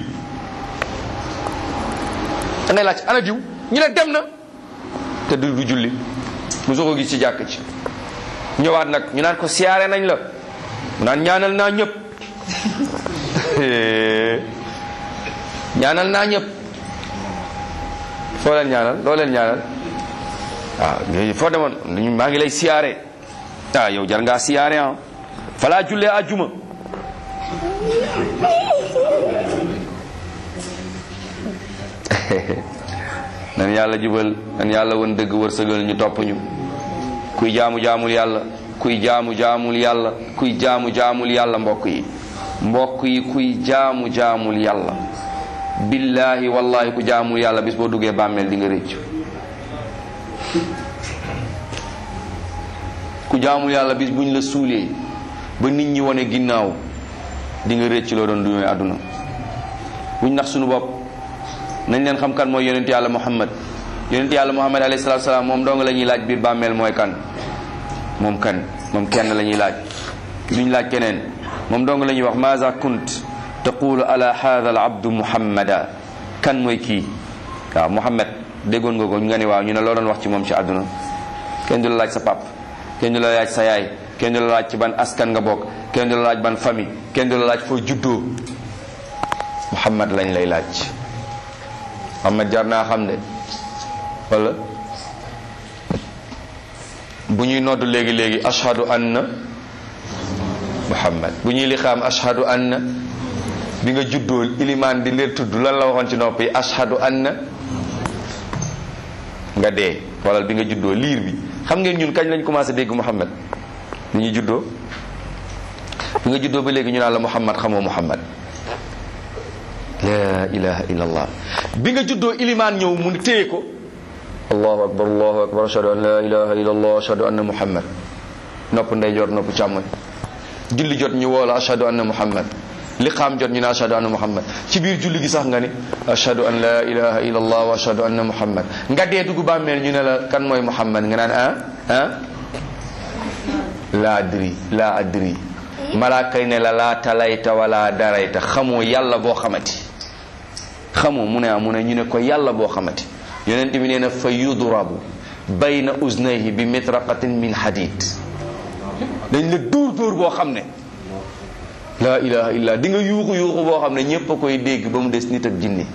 da ngay laaj ana diw ñu ne dem na te du du julli mu soo ko gis ci jàkk ci ñëwaat nag ñu naan ko siyaare nañ la mu naan ñaanal naa ñëpp ñaanal naa ñëpp foo leen ñaanal loo leen ñaanal waaw foo demoon maa ngi lay siyaare ah yow jar ngaa siyaare ah falaa jullee àjjuma nan yàlla jubal nan yàlla won dëgg wërsëgal ñu topp ñu kuy jaamu jaamul yàlla kuy jaamu jaamul yàlla kuy jaamu jaamul yàlla mbokk yi mbokk yi kuy jaamu jaamul yàlla billahi wallahi ku jaamul yàlla bis boo duggee bàmmeel di nga rëccu ku jaamul yàlla bis buñ la suulee ba nit ñi wane ginnaaw di nga rëcc loo doon duñooy àdduna buñ nax suñu bopp nañ leen xam kan mooy yonent yàlla muhammad yonent yàlla Muhammad alayhi salaatu salaam moom dong la ñuy laaj biir bàmmeel mooy kan moom kan moom kenn la ñuy laaj duñ laaj keneen moom dong la ñuy wax maaza kunt taqulu ala hadha al abdu muhammada kan mooy kii waaw Muhammad déggoon nga ko nga ne waaw ñu ne loo doon wax ci moom ci àdduna kenn du la laaj sa pap kenn du la laaj sa yaay kenn du la laaj ci ban askan nga bokk kenn du la laaj ban famille kenn du la laaj foo juddoo Muhammad lañ lay laaj Muhammad jar naa xam de wala bu ñuy nodd léegi-léegi ashhadu anna Muhammad bu ñuy li xam ashhadu anna bi nga juddoo ilimaan di leen tudd lan la waxoon ci nopp yi ashhadu anna nga dee wala bi nga juddoo liir bi xam ngeen ñun kañ lañ commencé dégg Muhammad bi ñuy juddoo bi nga juddoo ba léegi ñu naan la Muhammad xamoo Muhammad la ilaha illallah bi nga juddoo ilimaan ñëw mu téye ko allahu akbar allahu akbar ashhadu an la ilaha illallah ashhadu anna Muhammad nopp ndeyjoor nopp càmmoñ julli jot ñu woo la ashhadu anna Muhammad li xaam jot ñu ne ashhadu anna Muhammad ci biir julli gi sax nga ne ashhadu an la ilaha illallah wa ashhadu anna Muhammad nga dee dugg bàmmeel ñu ne la kan mooy Muhammad nga naan ah ah la adri la adri malaaka yi ne la laa talayta wala darayta xamoo yàlla boo xamati xamoo mu ne ah mu ne ñu ne ko yàlla boo xamati yonent bi nee na fa yudrabu bayna uznayhi bi mitraqatin min hadid dañ la dóor dóor boo xam ne la ilaha illa di nga yuuxu yuuxu boo xam ne ñépp a koy dégg ba mu des nit ak jinne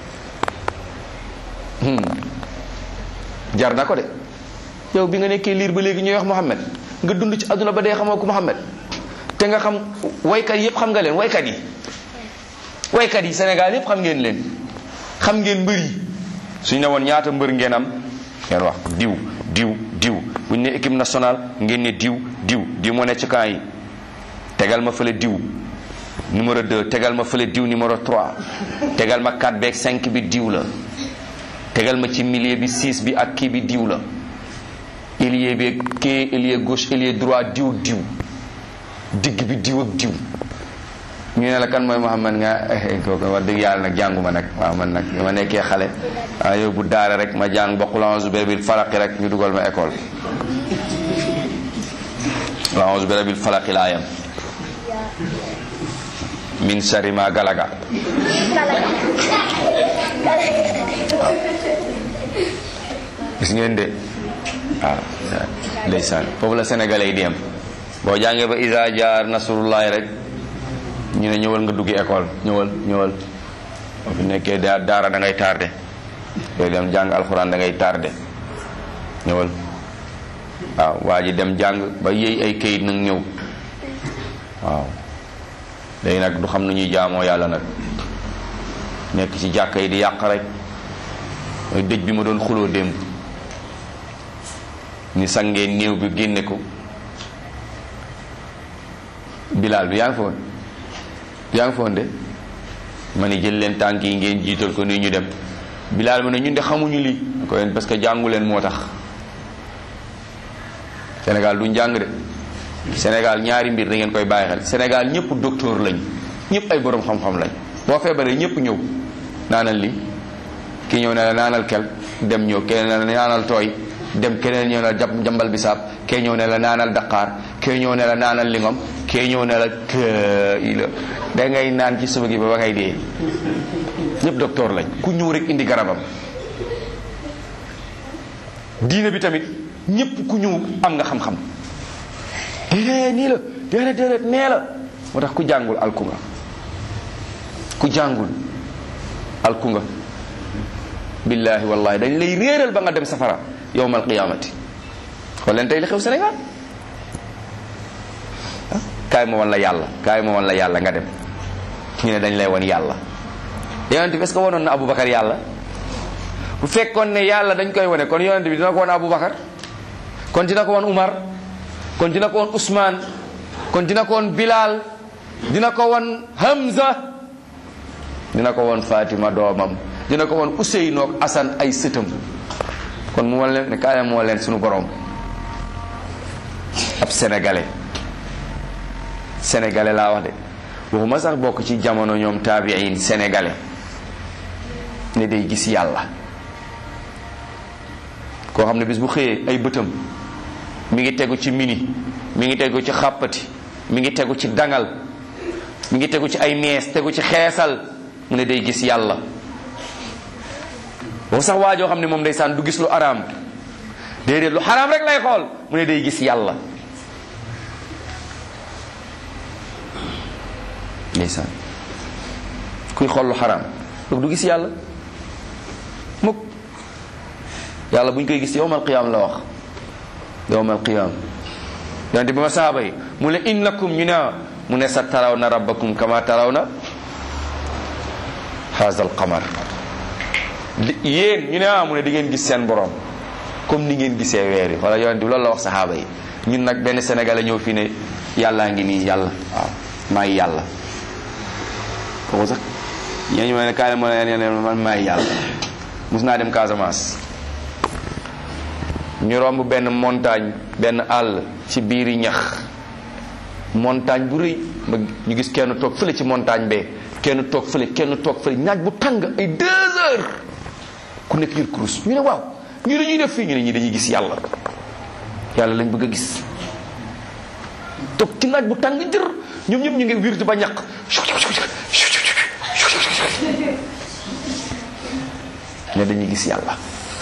jar na ko de yow bi nga nekkee liir ba léegi ñuy wax Muhammad nga dund ci àdduna ba dee xamoo ko Muhammad te nga xam waykat yépp xam nga leen waykat yi waykat yi Sénégal yépp xam ngeen leen xam ngeen mbër yi suñ ne woon ñaata mbër ngeen am ngeen wax diw diw diw buñ ne équipe nationale ngeen ne diw diw diw moo ne ci camp yi tegal ma fële diw numéro deux tegal ma fële diw numéro trois tegal ma quatre beeg cinq bi diw la tegal ma ci milieu bi six bi ak kii bi diw la ailier bi kii ailier gauche ailier droit diw ak diw digg bi diw ak diw ñu ne la kan mooy Muhammad nga kooku wax dëgg yàlla nag jànguma nag waaw man nag ma nekkee xale waaw yow bu daara rek ma jàng ba qul a'uuzu bi rabbil falaq rek ñu dugal ma école qul a'uuzu bi rabbil falaq laa yam min sharri ma galaga gis ngeen de waaw ndeysaan foofu la sénégalais yi di am boo jàngee ba isa jaar nasrullahi rek ñu ne ñëwal nga duggi école ñëwal ñëwal boo fi nekkee daara da ngay tardé yooyu dem jàng alxuraan da ngay tardé ñëwal waaw waa ji dem jàng ba yéey ay kayit nag ñëw waaw léegi nag du xam nu ñuy jaamoo yàlla nag nekk ci jàkka yi di yàq rek mooy dëj bi ma doon xuloo démb ni sangee néew bi génne ko bilaal bi yaa ngi foon yaa ngi foon de ma ni jël leen tànk yi ngeen jiital ko nii ñu dem bilaal ma ne ñun de xamuñu lii ko leen parce que jàngu leen moo tax Sénégal du njàng de Sénégal ñaari mbir da ngeen koy bàyyi xel Sénégal ñëpp docteur lañ ñëpp ay borom xam-xam lañ boo feebaree ñëpp ñëw naanal li kii ñëw ne la naanal kel dem ñëw keneen ne la naanal tooy dem keneen ñëw ne la jambal bisaab kee ñëw ne la naanal daqaar kee ñëw ne la naanal lingom kee ñëw ne la kii la da ngay naan ci suba gi ba ba ngay dee ñëpp docteur lañ ku ñëw rek indi garabam diine bi tamit ñëpp ku ñëw am nga xam-xam déedéet nii la déedéet déedéet nee la moo tax ku jàngul alku nga ku jàngul alku nga billaahi wallahi dañ lay réeral ba nga dem safara yowmal qiyaamati xool leen tey li xew Sénégal ah kaay ma wan la yàlla kaay ma wan la yàlla nga dem ñu ne dañ lay wan yàlla yonent bi est-ce que wanoon na Aboubacar yàlla bu fekkoon ne yàlla dañ koy wane kon yonent bi dina ko wan Aboubacar kon dina ko wan Umar kon dina ko wan Ousmane kon dina ko wan Bilal dina ko wan Hamza dina ko wan Fatima doomam dina ko wan Ousseynou ak Assane ay sëtam kon mu wan leen ne kaay moo leen suñu borom ab sénégalais sénégalais laa wax de waxuma sax bokk ci jamono ñoom taabiin sénégalais ne day gis yàlla koo xam ne bis bu xëyee ay bëtam mi ngi tegu ci mini, mi ngi tegu ci xàppati, mi ngi tegu ci dangal, mi ngi tegu ci ay mees, tegu ci xeesal, mu ne day gis yàlla. boo sax waajoo xam ne moom ndeysaan du gis lu araam, déedéet lu xaraam rek lay xool, mu ne day gis yàlla. ndeysaan kuy xool lu xaraam donc du gis yàlla mukk. yàlla bu ñu koy gis yowmal qiyaam la wax, yowmal qiyaam. yonent bi ma saaba yi mu ne innakum ñu ne mu ne sa taraw na rabbakum kama taraw na haazal qamar. yéen ñu ne ah mu ne di ngeen gis seen borom comme ni ngeen gisee weer yi. wala yonent bi loolu la wax saxaaba yi. ñun nag benn sénégalais ñëw fii ne yàllaa ngi nii yàlla waaw maay yàlla. kooku sax ñoo ñu ma ne kaay ma ne man maay yàlla. mus naa dem Casamance ñu romb benn montagne benn àll ci biiri ñax, montagne bu rëy ba ñu gis kenn toog fële ci montagne bee, kenn toog fële kenn toog fële, naaj bu tàng ay deux heures ku nekk yor kurus. ñu ne waaw ñu ne ñuy def fii, ñu ne ñi dañuy gis yàlla yàlla lañ bëgg a gis. toog ci naaj bu tàng jër ñoom ñëpp ñu ngi wirtu ba ñaq ne dañuy gis yàlla.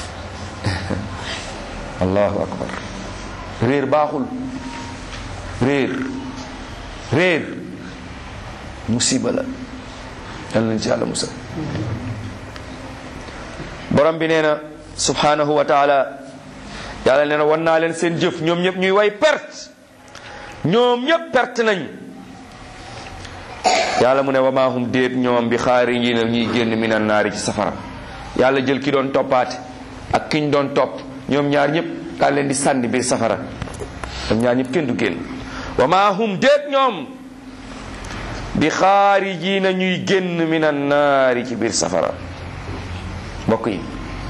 allahu akbar. réer baaxul, réer réer musiba la, yal nañ ci yàlla musal. borom bi nee na subhanahu wa taala, yàlla nee na wan naa leen seen jëf ñoom ñëpp ñuy way perte, ñoom ñëpp perte nañ. yàlla mu ne wa maa hum déet ñoom bi xaarijiina ñuy génn minan naari ci safara. yàlla jël ki doon toppaate ak ki ñu doon topp, ñoom ñaar ñëpp daal leen di sànni biir safara. ñoom ñaar ñëpp kenn du génn. wa maa hum déet ñoom bi xaarijiina ñuy génn minan naari ci biir safara. mbokk yi,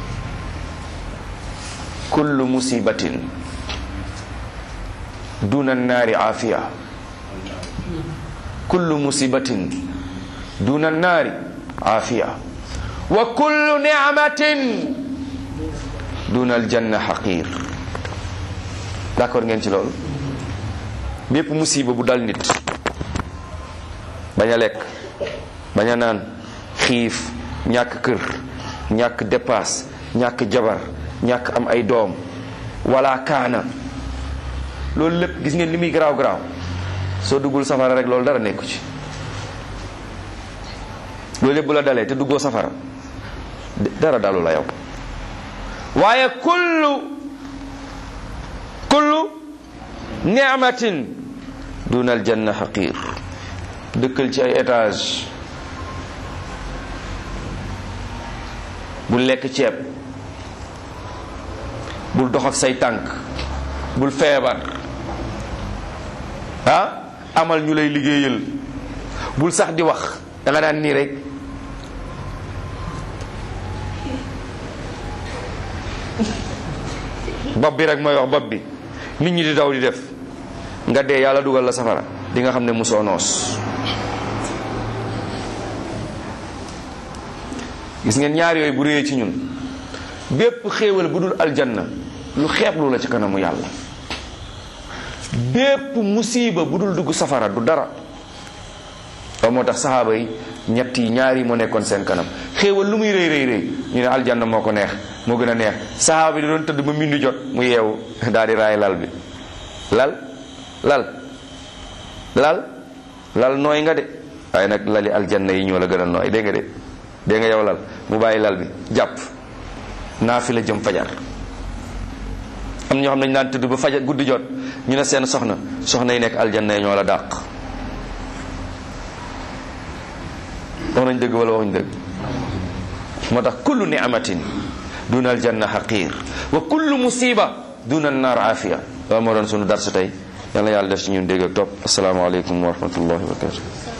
kullu musibatin duna naari aafiya, kullu musibatin duna naari aafiya, wa kullu ni'matin duna aljanna xaqir. d'accord ngeen ci loolu? bépp musiba bu dal nit, bañ a lekk, bañ a naan, xiif, ñàkk kër, ñàkk dépasse, ñàkk jabar, ñàkk am ay doom, wala kaana, loolu lépp gis ngeen li muy garaaw garaaw, soo duggul safara rek loolu dara nekku ci. loolu lépp bu la dalee te duggoo safara dara dalu la yow. waaye kullu kullu ni'matin duna aljanna xaqir. dëkkal ci ay étage, bul lekk ceeb, bul dox ak say tànk, bul feebar, ah amal ñu lay liggéeyal, bul sax di wax, da nga daan nii rek. bopp bi rek mooy wax, bopp bi nit ñi di daw di def, nga dee yàlla dugal la safara, di nga xam ne musoo noos. gis ngeen ñaar yooyu bu réyee ci ñun, bépp xéewal bu dul aljanna lu xeeblu la ci kanamu yàlla. bépp musiba bu dul dugg safara du dara. loolu moo tax saxaaba yi ñett yi ñaar yi moo nekkoon seen kanam. xéewal lu muy rëy rëy rëy ñu ne aljanna moo ko neex, moo gën a neex. saxaaba yi di doon tëdd ba mindu jot mu yeewu daal di raay lal bi. lal lal lal lal nooy nga de, waaye nag lali aljanna yi ñoo la gën a nooy, dégg nga de dégg nga yow lal mu bàyyi lal bi jàpp naafi la jëm fajar. am na ñoo xam ne dañu daan tëdd ba fajar guddi jot ñu ne seen soxna soxna yi nekk aljanna yi ñoo la dàq. wax nañ dëgg wala waxuñ dëgg? moo tax kullu ni'matin duna aljanna xaqir wa kullu musiba duna annar aafiya. loolu moo doon sunu darsu tey. yàlla yàlla def ci ñun dégg ak topp. asalaamaaleykum wa rahmatullahi wa barakatuh.